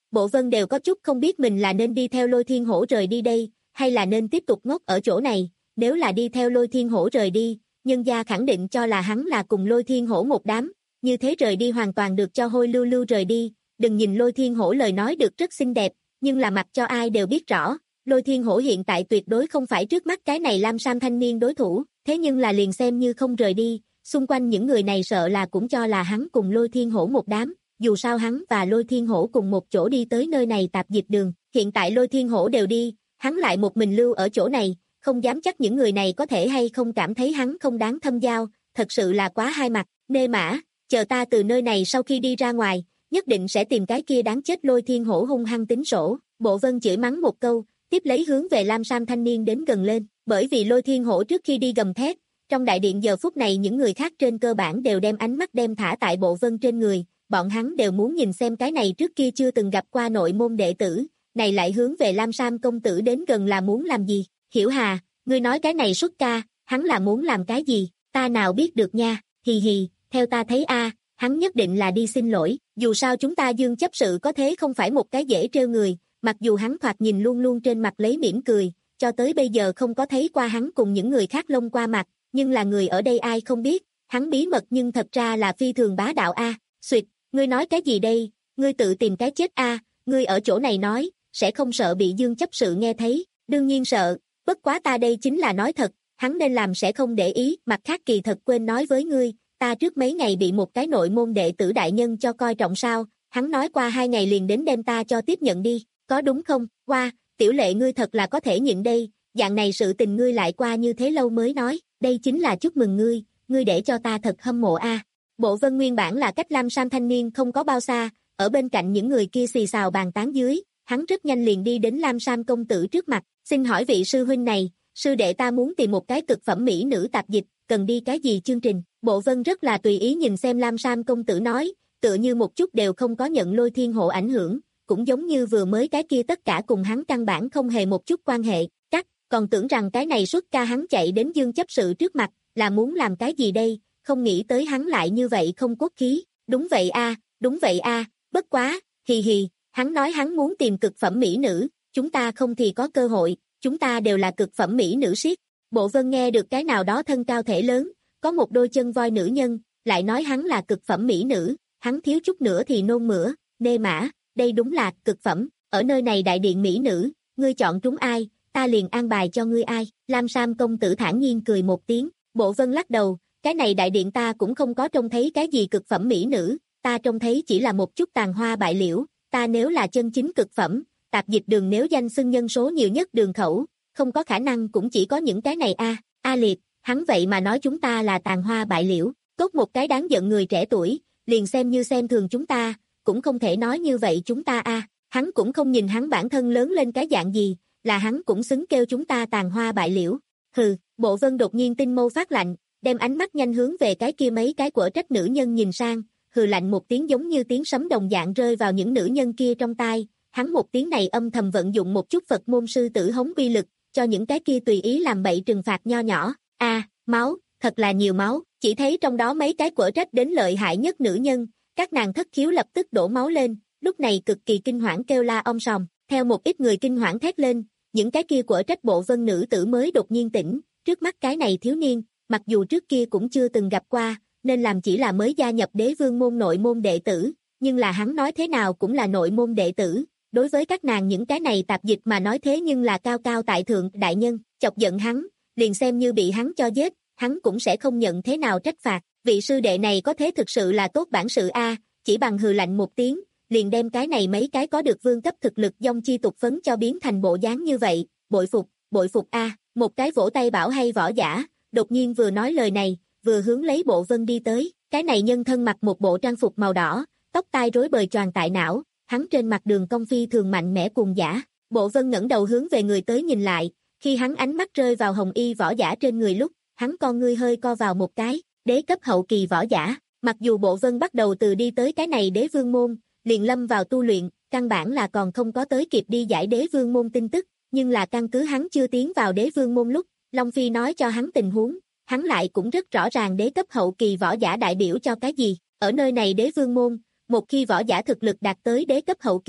Bộ Vân đều có chút không biết mình là nên đi theo Lôi Thiên Hổ rời đi đây, hay là nên tiếp tục ngốc ở chỗ này, nếu là đi theo Lôi Thiên Hổ rời đi, nhân gia khẳng định cho là hắn là cùng Lôi Thiên Hổ một đám, như thế rời đi hoàn toàn được cho hôi lưu lưu rời đi, đừng nhìn Lôi Thiên Hổ lời nói được rất xinh đẹp, nhưng là mặt cho ai đều biết rõ, Lôi Thiên Hổ hiện tại tuyệt đối không phải trước mắt cái này lam sam thanh niên đối thủ, thế nhưng là liền xem như không rời đi, xung quanh những người này sợ là cũng cho là hắn cùng Lôi Thiên Hổ một đám, dù sao hắn và Lôi Thiên Hổ cùng một chỗ đi tới nơi này tạp dịch đường, hiện tại Lôi Thiên Hổ đều đi, hắn lại một mình lưu ở chỗ này, không dám chắc những người này có thể hay không cảm thấy hắn không đáng thâm giao, thật sự là quá hai mặt, nê mã, chờ ta từ nơi này sau khi đi ra ngoài, nhất định sẽ tìm cái kia đáng chết Lôi Thiên Hổ hung hăng tính sổ, Bộ Vân chửi mắng một câu, tiếp lấy hướng về lam sam thanh niên đến gần lên, bởi vì Lôi Thiên Hổ trước khi đi gầm thét, trong đại điện giờ phút này những người khác trên cơ bản đều đem ánh mắt đem thả tại Bộ Vân trên người, bọn hắn đều muốn nhìn xem cái này trước kia chưa từng gặp qua nội môn đệ tử, này lại hướng về lam sam công tử đến gần là muốn làm gì, Hiểu Hà, ngươi nói cái này xuất ca, hắn là muốn làm cái gì, ta nào biết được nha, hì hì, theo ta thấy a, hắn nhất định là đi xin lỗi, dù sao chúng ta Dương chấp sự có thế không phải một cái dễ trêu người, mặc dù hắn thoạt nhìn luôn luôn trên mặt lấy mỉm cười, cho tới bây giờ không có thấy qua hắn cùng những người khác lông qua mặt, nhưng là người ở đây ai không biết, hắn bí mật nhưng thật ra là phi thường bá đạo a, xuyệt, ngươi nói cái gì đây, ngươi tự tìm cái chết a, ngươi ở chỗ này nói, sẽ không sợ bị Dương chấp sự nghe thấy, đương nhiên sợ, bất quá ta đây chính là nói thật, hắn nên làm sẽ không để ý, mặt khác kỳ thật quên nói với ngươi, ta trước mấy ngày bị một cái nội môn đệ tử đại nhân cho coi trọng sao, hắn nói qua hai ngày liền đến đem ta cho tiếp nhận đi, có đúng không, qua, tiểu lệ ngươi thật là có thể nhịn đây, dạng này sự tình ngươi lại qua như thế lâu mới nói, đây chính là chúc mừng ngươi, ngươi để cho ta thật hâm mộ a. Bộ Vân nguyên bản là cách lam sam thanh niên không có bao xa, ở bên cạnh những người kia xì xào bàn tán dưới, hắn rất nhanh liền đi đến lam sam công tử trước mặt, xin hỏi vị sư huynh này, sư đệ ta muốn tìm một cái cực phẩm mỹ nữ tạp dịch, cần đi cái gì chương trình, Bộ Vân rất là tùy ý nhìn xem lam sam công tử nói, tựa như một chút đều không có nhận Lôi Thiên Hổ ảnh hưởng, cũng giống như vừa mới cái kia tất cả cùng hắn căn bản không hề một chút quan hệ, cắt, còn tưởng rằng cái này xuất ca hắn chạy đến Dương chấp sự trước mặt, là muốn làm cái gì đây, không nghĩ tới hắn lại như vậy không cốt khí, đúng vậy a, đúng vậy a, bất quá, hì hì, hắn nói hắn muốn tìm cực phẩm mỹ nữ, chúng ta không thì có cơ hội, chúng ta đều là cực phẩm mỹ nữ siết. Bộ Vân nghe được cái nào đó thân cao thể lớn, có một đôi chân voi nữ nhân, lại nói hắn là cực phẩm mỹ nữ, hắn thiếu chút nữa thì nôn mửa, nê mã, đây đúng là cực phẩm, ở nơi này đại điện mỹ nữ, ngươi chọn trúng ai, ta liền an bài cho ngươi ai, lam sam công tử thản nhiên cười một tiếng, Bộ Vân lắc đầu, cái này đại điện ta cũng không có trông thấy cái gì cực phẩm mỹ nữ, ta trông thấy chỉ là một chút tàn hoa bại liễu, ta nếu là chân chính cực phẩm, tạp dịch đường nếu danh xưng nhân số nhiều nhất đường khẩu, không có khả năng cũng chỉ có những cái này a, a liệt, hắn vậy mà nói chúng ta là tàn hoa bại liễu, tốt một cái đáng giận người trẻ tuổi, liền xem như xem thường chúng ta, cũng không thể nói như vậy chúng ta a, hắn cũng không nhìn hắn bản thân lớn lên cái dạng gì, là hắn cũng xứng kêu chúng ta tàn hoa bại liễu, hừ, Bộ Vân đột nhiên tinh mâu phát lạnh, đem ánh mắt nhanh hướng về cái kia mấy cái quở trách nữ nhân nhìn sang, hừ lạnh một tiếng giống như tiếng sấm đồng dạng rơi vào những nữ nhân kia trong tai, hắn một tiếng này âm thầm vận dụng một chút Phật môn sư tử hống uy lực, cho những cái kia tùy ý làm bậy trừng phạt nho nhỏ, a, máu, thật là nhiều máu, chỉ thấy trong đó mấy cái quở trách đến lợi hại nhất nữ nhân, các nàng thất khiếu lập tức đổ máu lên, lúc này cực kỳ kinh hoảng kêu la om sòm, theo một ít người kinh hoảng thét lên, những cái kia quở trách Bộ Vân nữ tử mới đột nhiên tỉnh, trước mắt cái này thiếu niên, mặc dù trước kia cũng chưa từng gặp qua, nên làm chỉ là mới gia nhập Đế Vương môn nội môn đệ tử, nhưng là hắn nói thế nào cũng là nội môn đệ tử, đối với các nàng những cái này tạp dịch mà nói thế nhưng là cao cao tại thượng đại nhân, chọc giận hắn, liền xem như bị hắn cho giết, hắn cũng sẽ không nhận thế nào trách phạt, vị sư đệ này có thế thực sự là tốt bản sự a, chỉ bằng hừ lạnh một tiếng, liền đem cái này mấy cái có được vương cấp thực lực dông chi tục phấn cho biến thành bộ dáng như vậy, bội phục, bội phục a, một cái vỗ tay bảo hay võ giả, đột nhiên vừa nói lời này, vừa hướng lấy Bộ Vân đi tới, cái này nhân thân mặc một bộ trang phục màu đỏ, tóc tai rối bời choàng tại não, hắn trên mặt đường cong phi thường mạnh mẽ cuồng dã. Bộ Vân ngẩng đầu hướng về người tới nhìn lại, khi hắn ánh mắt rơi vào hồng y võ giả trên người lúc, hắn con ngươi hơi co vào một cái, đế cấp hậu kỳ võ giả, mặc dù Bộ Vân bắt đầu từ đi tới cái này Đế Vương môn, liền lâm vào tu luyện, căn bản là còn không có tới kịp đi giải Đế Vương môn tin tức, nhưng là căn cứ hắn chưa tiến vào Đế Vương môn lúc, Long Phi nói cho hắn tình huống, hắn lại cũng rất rõ ràng đế cấp hậu kỳ võ giả đại biểu cho cái gì, ở nơi này Đế Vương môn, một khi võ giả thực lực đạt tới đế cấp hậu kỳ,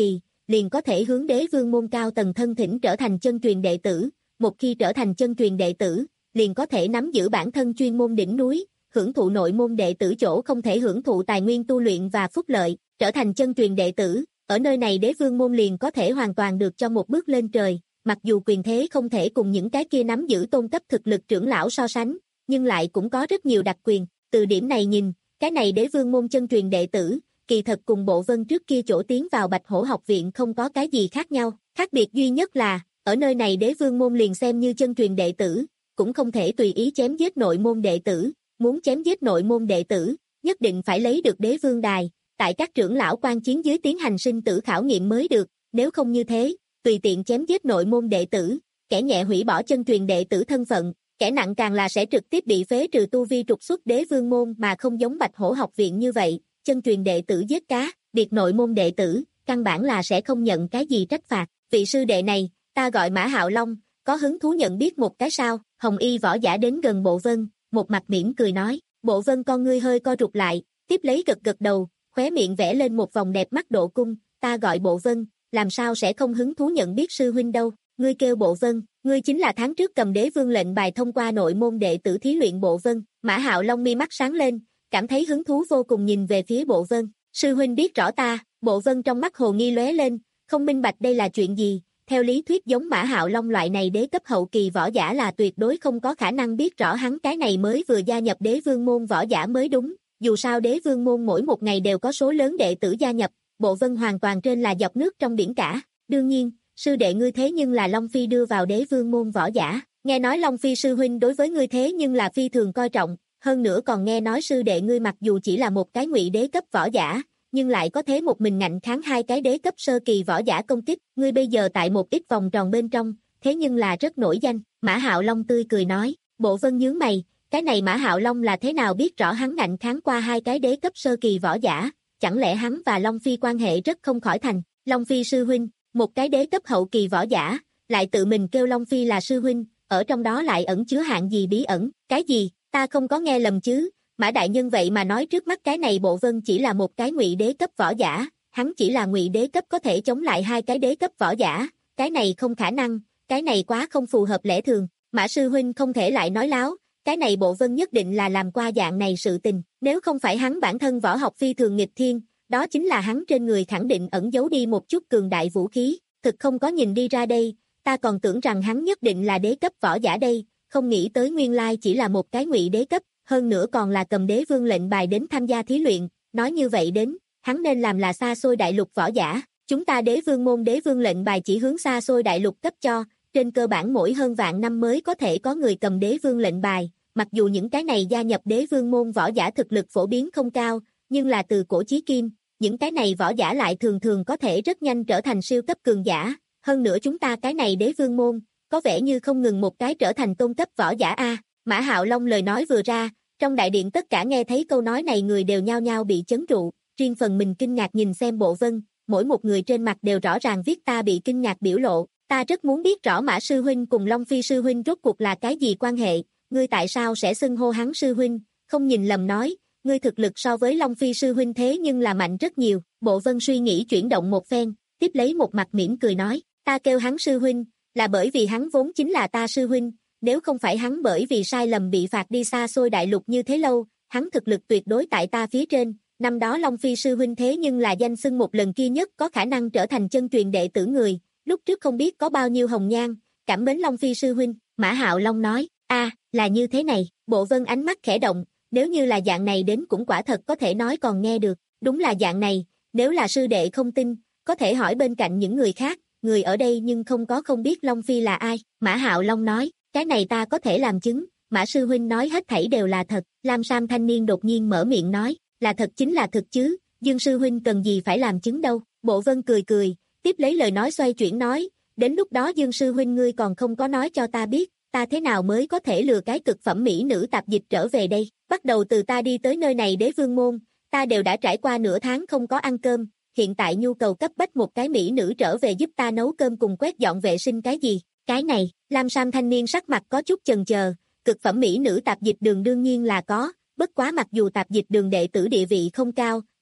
liền có thể hướng đế vương môn cao tầng thân thỉnh trở thành chân truyền đệ tử, một khi trở thành chân truyền đệ tử, liền có thể nắm giữ bản thân chuyên môn đỉnh núi, hưởng thụ nội môn đệ tử chỗ không thể hưởng thụ tài nguyên tu luyện và phúc lợi, trở thành chân truyền đệ tử, ở nơi này đế vương môn liền có thể hoàn toàn được cho một bước lên trời, mặc dù quyền thế không thể cùng những cái kia nắm giữ tôn cấp thực lực trưởng lão so sánh, nhưng lại cũng có rất nhiều đặc quyền, từ điểm này nhìn, cái này đế vương môn chân truyền đệ tử, kỳ thật cùng Bộ Vân trước kia chỗ tiến vào Bạch Hổ học viện không có cái gì khác nhau, khác biệt duy nhất là, ở nơi này đế vương môn liền xem như chân truyền đệ tử, cũng không thể tùy ý chém giết nội môn đệ tử, muốn chém giết nội môn đệ tử, nhất định phải lấy được đế vương đài, tại các trưởng lão quan chiến dưới tiến hành sinh tử khảo nghiệm mới được, nếu không như thế, tùy tiện chém giết nội môn đệ tử, kẻ nhẹ hủy bỏ chân truyền đệ tử thân phận, kẻ nặng càng là sẽ trực tiếp bị phế trừ tu vi trục xuất đế vương môn mà không giống Bạch Hổ học viện như vậy, chân truyền đệ tử giết cá, biệt nội môn đệ tử, căn bản là sẽ không nhận cái gì trách phạt, vị sư đệ này, ta gọi Mã Hạo Long, có hứng thú nhận biết một cái sao, Hồng Y võ giả đến gần Bộ Vân, một mặt mỉm cười nói, Bộ Vân con ngươi hơi co rụt lại, tiếp lấy gật gật đầu, khóe miệng vẽ lên một vòng đẹp mắt độ cung, ta gọi Bộ Vân, làm sao sẽ không hứng thú nhận biết sư huynh đâu, ngươi kêu Bộ Vân, ngươi chính là tháng trước cầm đế vương lệnh bài thông qua nội môn đệ tử thí luyện Bộ Vân, Mã Hạo Long mi mắt sáng lên, cảm thấy hứng thú vô cùng nhìn về phía Bộ Vân, sư huynh biết rõ ta, Bộ Vân trong mắt hồ nghi lóe lên, không minh bạch đây là chuyện gì, theo lý thuyết giống Mã Hạo Long loại này đế cấp hậu kỳ võ giả là tuyệt đối không có khả năng biết rõ hắn cái này mới vừa gia nhập đế vương môn võ giả mới đúng, dù sao đế vương môn mỗi một ngày đều có số lớn đệ tử gia nhập, Bộ Vân hoàn toàn trên là dọc nước trong biển cả, đương nhiên, sư đệ ngươi thế nhưng là Long Phi đưa vào đế vương môn võ giả, nghe nói Long Phi sư huynh đối với ngươi thế nhưng là phi thường coi trọng, hơn nữa còn nghe nói sư đệ ngươi mặc dù chỉ là một cái ngụy đế cấp võ giả, nhưng lại có thế một mình ngạnh kháng hai cái đế cấp sơ kỳ võ giả công kích, ngươi bây giờ tại một ít vòng tròn bên trong, thế nhưng là rất nổi danh, Mã Hạo Long tươi cười nói, Bộ Vân nhướng mày, cái này Mã Hạo Long là thế nào biết rõ hắn ngạnh kháng qua hai cái đế cấp sơ kỳ võ giả, chẳng lẽ hắn và Long Phi quan hệ rất không khỏi thành, Long Phi sư huynh, một cái đế cấp hậu kỳ võ giả, lại tự mình kêu Long Phi là sư huynh, ở trong đó lại ẩn chứa hạng gì bí ẩn, cái gì, ta không có nghe lầm chứ, Mã đại nhân vậy mà nói trước mắt cái này Bộ Vân chỉ là một cái ngụy đế cấp võ giả, hắn chỉ là ngụy đế cấp có thể chống lại hai cái đế cấp võ giả, cái này không khả năng, cái này quá không phù hợp lẽ thường, Mã sư huynh không thể lại nói láo, cái này Bộ Vân nhất định là làm qua dạng này sự tình, nếu không phải hắn bản thân võ học phi thường nghịch thiên, đó chính là hắn trên người khẳng định ẩn giấu đi một chút cường đại vũ khí, thực không có nhìn đi ra đây, ta còn tưởng rằng hắn nhất định là đế cấp võ giả đây, không nghĩ tới nguyên lai chỉ là một cái ngụy đế cấp, hơn nữa còn là cầm đế vương lệnh bài đến tham gia thí luyện, nói như vậy đến, hắn nên làm là xa xôi đại lục võ giả, chúng ta đế vương môn đế vương lệnh bài chỉ hướng xa xôi đại lục cấp cho, trên cơ bản mỗi hơn vạn năm mới có thể có người cầm đế vương lệnh bài, mặc dù những cái này gia nhập đế vương môn võ giả thực lực phổ biến không cao, nhưng là từ cổ chí kim, những cái này võ giả lại thường thường có thể rất nhanh trở thành siêu cấp cường giả, hơn nữa chúng ta cái này đế vương môn, có vẻ như không ngừng một cái trở thành tôn cấp võ giả a. Mã Hạo Long lời nói vừa ra, trong đại điện tất cả nghe thấy câu nói này người đều nhao nhao bị chấn trụ, riêng phần mình kinh ngạc nhìn xem Bộ Vân, mỗi một người trên mặt đều rõ ràng viết ta bị kinh ngạc biểu lộ, ta rất muốn biết rõ Mã sư huynh cùng Long Phi sư huynh rốt cuộc là cái gì quan hệ, ngươi tại sao sẽ xưng hô hắn sư huynh, không nhìn lầm nói, ngươi thực lực so với Long Phi sư huynh thế nhưng là mạnh rất nhiều, Bộ Vân suy nghĩ chuyển động một phen, tiếp lấy một mặt mỉm cười nói, ta kêu hắn sư huynh, là bởi vì hắn vốn chính là ta sư huynh, nếu không phải hắn bởi vì sai lầm bị phạt đi xa xôi đại lục như thế lâu, hắn thực lực tuyệt đối tại ta phía trên, năm đó Long Phi sư huynh thế nhưng là danh xưng một lần kia nhất có khả năng trở thành chân truyền đệ tử người, lúc trước không biết có bao nhiêu hồng nhan, cảm mến Long Phi sư huynh, Mã Hạo Long nói, a là như thế này, Bộ Vân ánh mắt khẽ động, nếu như là dạng này đến cũng quả thật có thể nói còn nghe được, đúng là dạng này, nếu là sư đệ không tin, có thể hỏi bên cạnh những người khác, người ở đây nhưng không có không biết Long Phi là ai, Mã Hạo Long nói, cái này ta có thể làm chứng, Mã sư huynh nói hết thảy đều là thật, Lam Sam thanh niên đột nhiên mở miệng nói, là thật chính là thực chứ, Dương sư huynh cần gì phải làm chứng đâu, Bộ Vân cười cười, tiếp lấy lời nói xoay chuyển nói, đến lúc đó Dương sư huynh ngươi còn không có nói cho ta biết, ta thế nào mới có thể lừa cái cực phẩm mỹ nữ tạp dịch trở về đây, bắt đầu từ ta đi tới nơi này đế vương môn, ta đều đã trải qua nửa tháng không có ăn cơm, hiện tại nhu cầu cấp bách một cái mỹ nữ trở về giúp ta nấu cơm cùng quét dọn vệ sinh cái gì, cái này, Lam Sam thanh niên sắc mặt có chút chần chờ, cực phẩm mỹ nữ tạp dịch đường đương nhiên là có, bất quá mặc dù tạp dịch đường đệ tử địa vị không cao,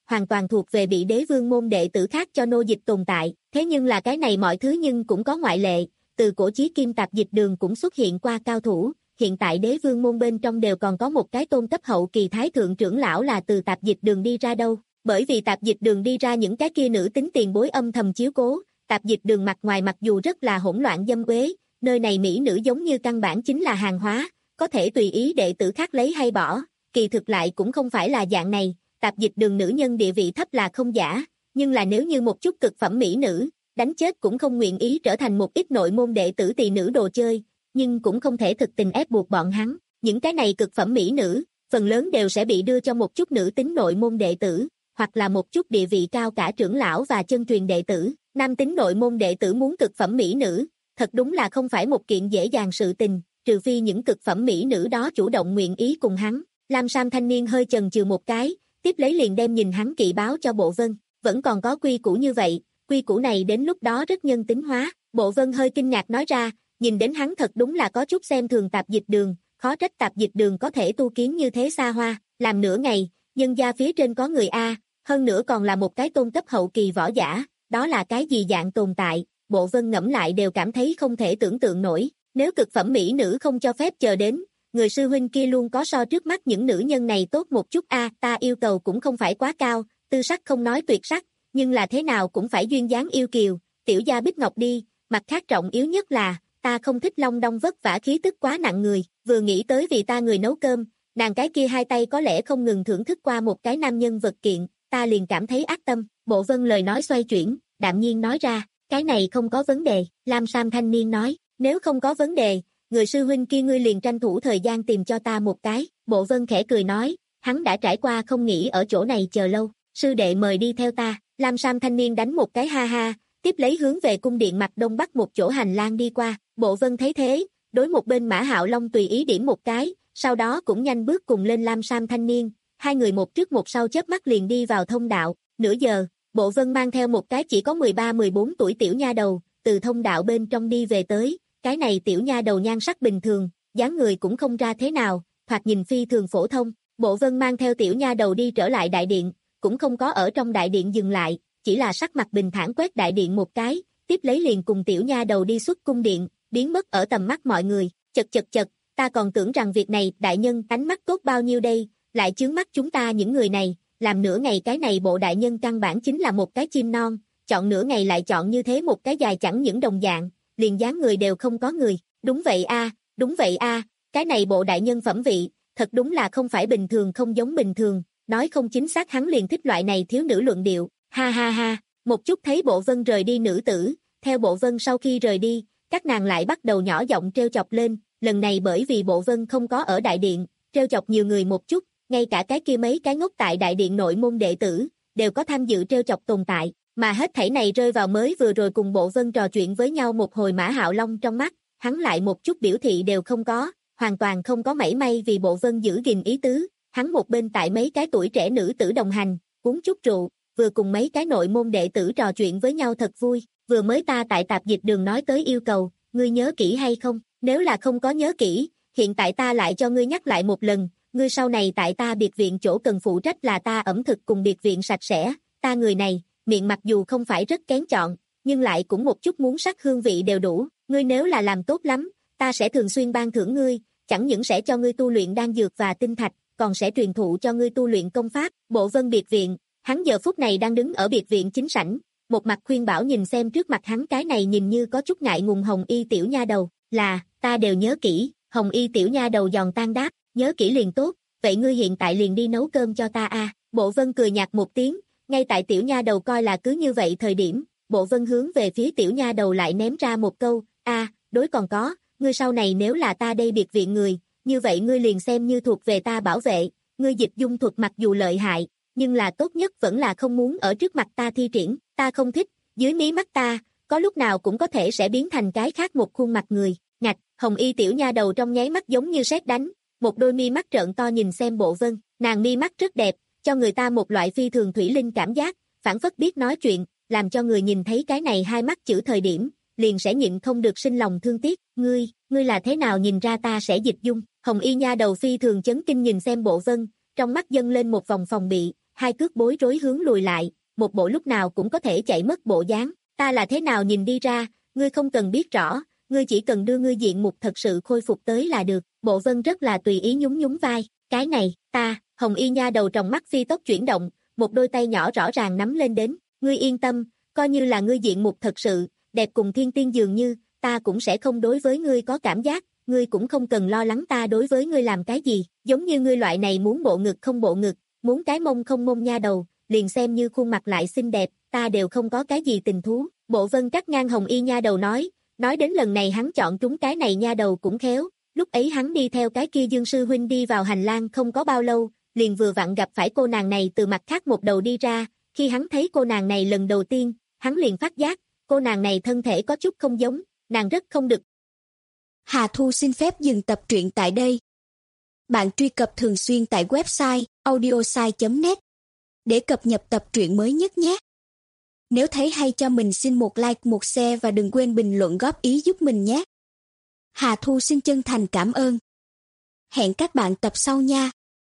hoàn toàn thuộc về bị đế vương môn đệ tử khác cho nô dịch tồn tại, thế nhưng là cái này mọi thứ nhưng cũng có ngoại lệ, từ cổ chí kim tạp dịch đường cũng xuất hiện qua cao thủ, hiện tại đế vương môn bên trong đều còn có một cái tôn cấp hậu kỳ thái thượng trưởng lão là từ tạp dịch đường đi ra đâu, bởi vì tạp dịch đường đi ra những cái kia nữ tính tiền bối âm thầm chiếu cố, tạp dịch đường mặt ngoài mặc dù rất là hỗn loạn dâm uế, nơi này mỹ nữ giống như căn bản chính là hàng hóa, có thể tùy ý đệ tử khác lấy hay bỏ, kỳ thực lại cũng không phải là dạng này, tạp dịch đường nữ nhân địa vị thấp là không giả, nhưng là nếu như một chút cực phẩm mỹ nữ, đánh chết cũng không nguyện ý trở thành một ít nội môn đệ tử tỳ nữ đồ chơi, nhưng cũng không thể thực tình ép buộc bọn hắn, những cái này cực phẩm mỹ nữ, phần lớn đều sẽ bị đưa cho một chút nữ tính nội môn đệ tử, hoặc là một chút địa vị cao cả trưởng lão và chân truyền đệ tử, nam tính nội môn đệ tử muốn cực phẩm mỹ nữ, thật đúng là không phải một kiện dễ dàng sự tình, trừ phi những cực phẩm mỹ nữ đó chủ động nguyện ý cùng hắn. Lam Sam thanh niên hơi chần chừ một cái, tiếp lấy liền đem nhìn hắn kỵ báo cho Bộ Vân, vẫn còn có quy củ như vậy, quy củ này đến lúc đó rất nhân tính hóa, Bộ Vân hơi kinh ngạc nói ra, nhìn đến hắn thật đúng là có chút xem thường tạp dịch đường, khó trách tạp dịch đường có thể tu kiến như thế xa hoa, làm nửa ngày, nhân gia phía trên có người A, hơn nữa còn là một cái tôn cấp hậu kỳ võ giả, đó là cái gì dạng tồn tại, Bộ Vân ngẫm lại đều cảm thấy không thể tưởng tượng nổi, nếu cực phẩm mỹ nữ không cho phép chờ đến, người sư huynh kia luôn có so trước mắt những nữ nhân này tốt một chút a, ta yêu cầu cũng không phải quá cao, tư sắc không nói tuyệt sắc, nhưng là thế nào cũng phải duyên dáng yêu kiều, tiểu gia Bích Ngọc đi, mặt khác trọng yếu nhất là, ta không thích long đong vất vả khí tức quá nặng người, vừa nghĩ tới vì ta người nấu cơm, nàng cái kia hai tay có lẽ không ngừng thưởng thức qua một cái nam nhân vật kiện, ta liền cảm thấy ác tâm, Bộ Vân lời nói xoay chuyển, đạm nhiên nói ra, cái này không có vấn đề, Lam Sam thanh niên nói, nếu không có vấn đề, người sư huynh kia ngươi liền tranh thủ thời gian tìm cho ta một cái, Bộ Vân khẽ cười nói, hắn đã trải qua không nghĩ ở chỗ này chờ lâu, sư đệ mời đi theo ta, Lam Sam thanh niên đánh một cái ha ha, tiếp lấy hướng về cung điện mặt đông bắc một chỗ hành lang đi qua, Bộ Vân thấy thế, đối một bên Mã Hạo Long tùy ý điểm một cái, sau đó cũng nhanh bước cùng lên Lam Sam thanh niên, hai người một trước một sau chớp mắt liền đi vào thông đạo, nửa giờ, Bộ Vân mang theo một cái chỉ có mười ba mười bốn tuổi tiểu nha đầu, từ thông đạo bên trong đi về tới, cái này tiểu nha đầu nhan sắc bình thường, dáng người cũng không ra thế nào, thoạt nhìn phi thường phổ thông, Bộ Vân mang theo tiểu nha đầu đi trở lại đại điện, cũng không có ở trong đại điện dừng lại, chỉ là sắc mặt bình thản quét đại điện một cái, tiếp lấy liền cùng tiểu nha đầu đi xuất cung điện, biến mất ở tầm mắt mọi người, chật chật chật, ta còn tưởng rằng việc này đại nhân ánh mắt tốt bao nhiêu đây, lại chướng mắt chúng ta những người này, làm nửa ngày cái này bộ đại nhân căn bản chính là một cái chim non, chọn nửa ngày lại chọn như thế một cái dài chẳng những đồng dạng, liền dáng người đều không có người, đúng vậy a, đúng vậy a, cái này bộ đại nhân phẩm vị, thật đúng là không phải bình thường không giống bình thường, nói không chính xác hắn liền thích loại này thiếu nữ luận điệu, ha ha ha, một chút thấy Bộ Vân rời đi nữ tử, theo Bộ Vân sau khi rời đi, các nàng lại bắt đầu nhỏ giọng trêu chọc lên, lần này bởi vì Bộ Vân không có ở đại điện, trêu chọc nhiều người một chút, ngay cả cái kia mấy cái ngốc tại đại điện nội môn đệ tử, đều có tham dự trêu chọc tồn tại, mà hết thảy này rơi vào mới vừa rồi cùng Bộ Vân trò chuyện với nhau một hồi Mã Hạo Long trong mắt, hắn lại một chút biểu thị đều không có, hoàn toàn không có mảy may vì Bộ Vân giữ gìn ý tứ, hắn một bên tại mấy cái tuổi trẻ nữ tử đồng hành, uống chút rượu, vừa cùng mấy cái nội môn đệ tử trò chuyện với nhau thật vui, vừa mới ta tại tạp dịch đường nói tới yêu cầu, ngươi nhớ kỹ hay không, nếu là không có nhớ kỹ, hiện tại ta lại cho ngươi nhắc lại một lần, ngươi sau này tại ta biệt viện chỗ cần phụ trách là ta ẩm thực cùng biệt viện sạch sẽ, ta người này, miệng mặc dù không phải rất kén chọn, nhưng lại cũng một chút muốn sắc hương vị đều đủ, ngươi nếu là làm tốt lắm, ta sẽ thường xuyên ban thưởng ngươi, chẳng những sẽ cho ngươi tu luyện đan dược và tinh thạch, còn sẽ truyền thụ cho ngươi tu luyện công pháp, Bộ Vân biệt viện, hắn giờ phút này đang đứng ở biệt viện chính sảnh, một mặt khuyên bảo nhìn xem trước mặt hắn cái này nhìn như có chút ngại ngùng hồng y tiểu nha đầu, là, ta đều nhớ kỹ, hồng y tiểu nha đầu giòn tan đáp, nhớ kỹ liền tốt, vậy ngươi hiện tại liền đi nấu cơm cho ta a. Bộ Vân cười nhạt một tiếng, ngay tại tiểu nha đầu coi là cứ như vậy thời điểm, Bộ Vân hướng về phía tiểu nha đầu lại ném ra một câu, a, đối còn có, ngươi sau này nếu là ta đây biệt viện người, như vậy ngươi liền xem như thuộc về ta bảo vệ, ngươi dịch dung thuật mặc dù lợi hại, nhưng là tốt nhất vẫn là không muốn ở trước mặt ta thi triển, ta không thích, dưới mí mắt ta, có lúc nào cũng có thể sẽ biến thành cái khác một khuôn mặt người, ngạch, hồng y tiểu nha đầu trong nháy mắt giống như sét đánh, một đôi mi mắt trợn to nhìn xem Bộ Vân, nàng mi mắt rất đẹp, cho người ta một loại phi thường thủy linh cảm giác, phảng phất biết nói chuyện, làm cho người nhìn thấy cái này hai mắt chữ thời điểm, liền sẽ nhịn không được sinh lòng thương tiếc, ngươi, ngươi là thế nào nhìn ra ta sẽ dịch dung, hồng y nha đầu phi thường chấn kinh nhìn xem Bộ Vân, trong mắt dâng lên một vòng phòng bị, hai cước bối rối hướng lùi lại, một bộ lúc nào cũng có thể chạy mất bộ dáng. Ta là thế nào nhìn đi ra, ngươi không cần biết rõ, ngươi chỉ cần đưa ngươi diện mục thật sự khôi phục tới là được. Bộ Vân rất là tùy ý nhún nhún vai, cái này, ta, Hồng Y nha đầu trong mắt phi tốc chuyển động, một đôi tay nhỏ rõ ràng nắm lên đến, ngươi yên tâm, coi như là ngươi diện mục thật sự, đẹp cùng thiên tiên dường như, ta cũng sẽ không đối với ngươi có cảm giác, ngươi cũng không cần lo lắng ta đối với ngươi làm cái gì, giống như ngươi loại này muốn bộ ngực không bộ ngực, muốn cái mông không mông nha đầu, liền xem như khuôn mặt lại xinh đẹp, ta đều không có cái gì tình thú. Bộ Vân cắt ngang Hồng Y nha đầu nói, nói đến lần này hắn chọn trúng cái này nha đầu cũng khéo, lúc ấy hắn đi theo cái kia Dương sư huynh đi vào hành lang không có bao lâu, liền vừa vặn gặp phải cô nàng này từ mặt khác một đầu đi ra, khi hắn thấy cô nàng này lần đầu tiên, hắn liền phát giác, cô nàng này thân thể có chút không giống, nàng rất không được. Hà Thu xin phép dừng tập truyện tại đây. Bạn truy cập thường xuyên tại website audiosai chấm net để cập nhật tập truyện mới nhất nhé. Nếu thấy hay cho mình xin một like, một share và đừng quên bình luận góp ý giúp mình nhé. Hà Thu xin chân thành cảm ơn. Hẹn các bạn tập sau nha.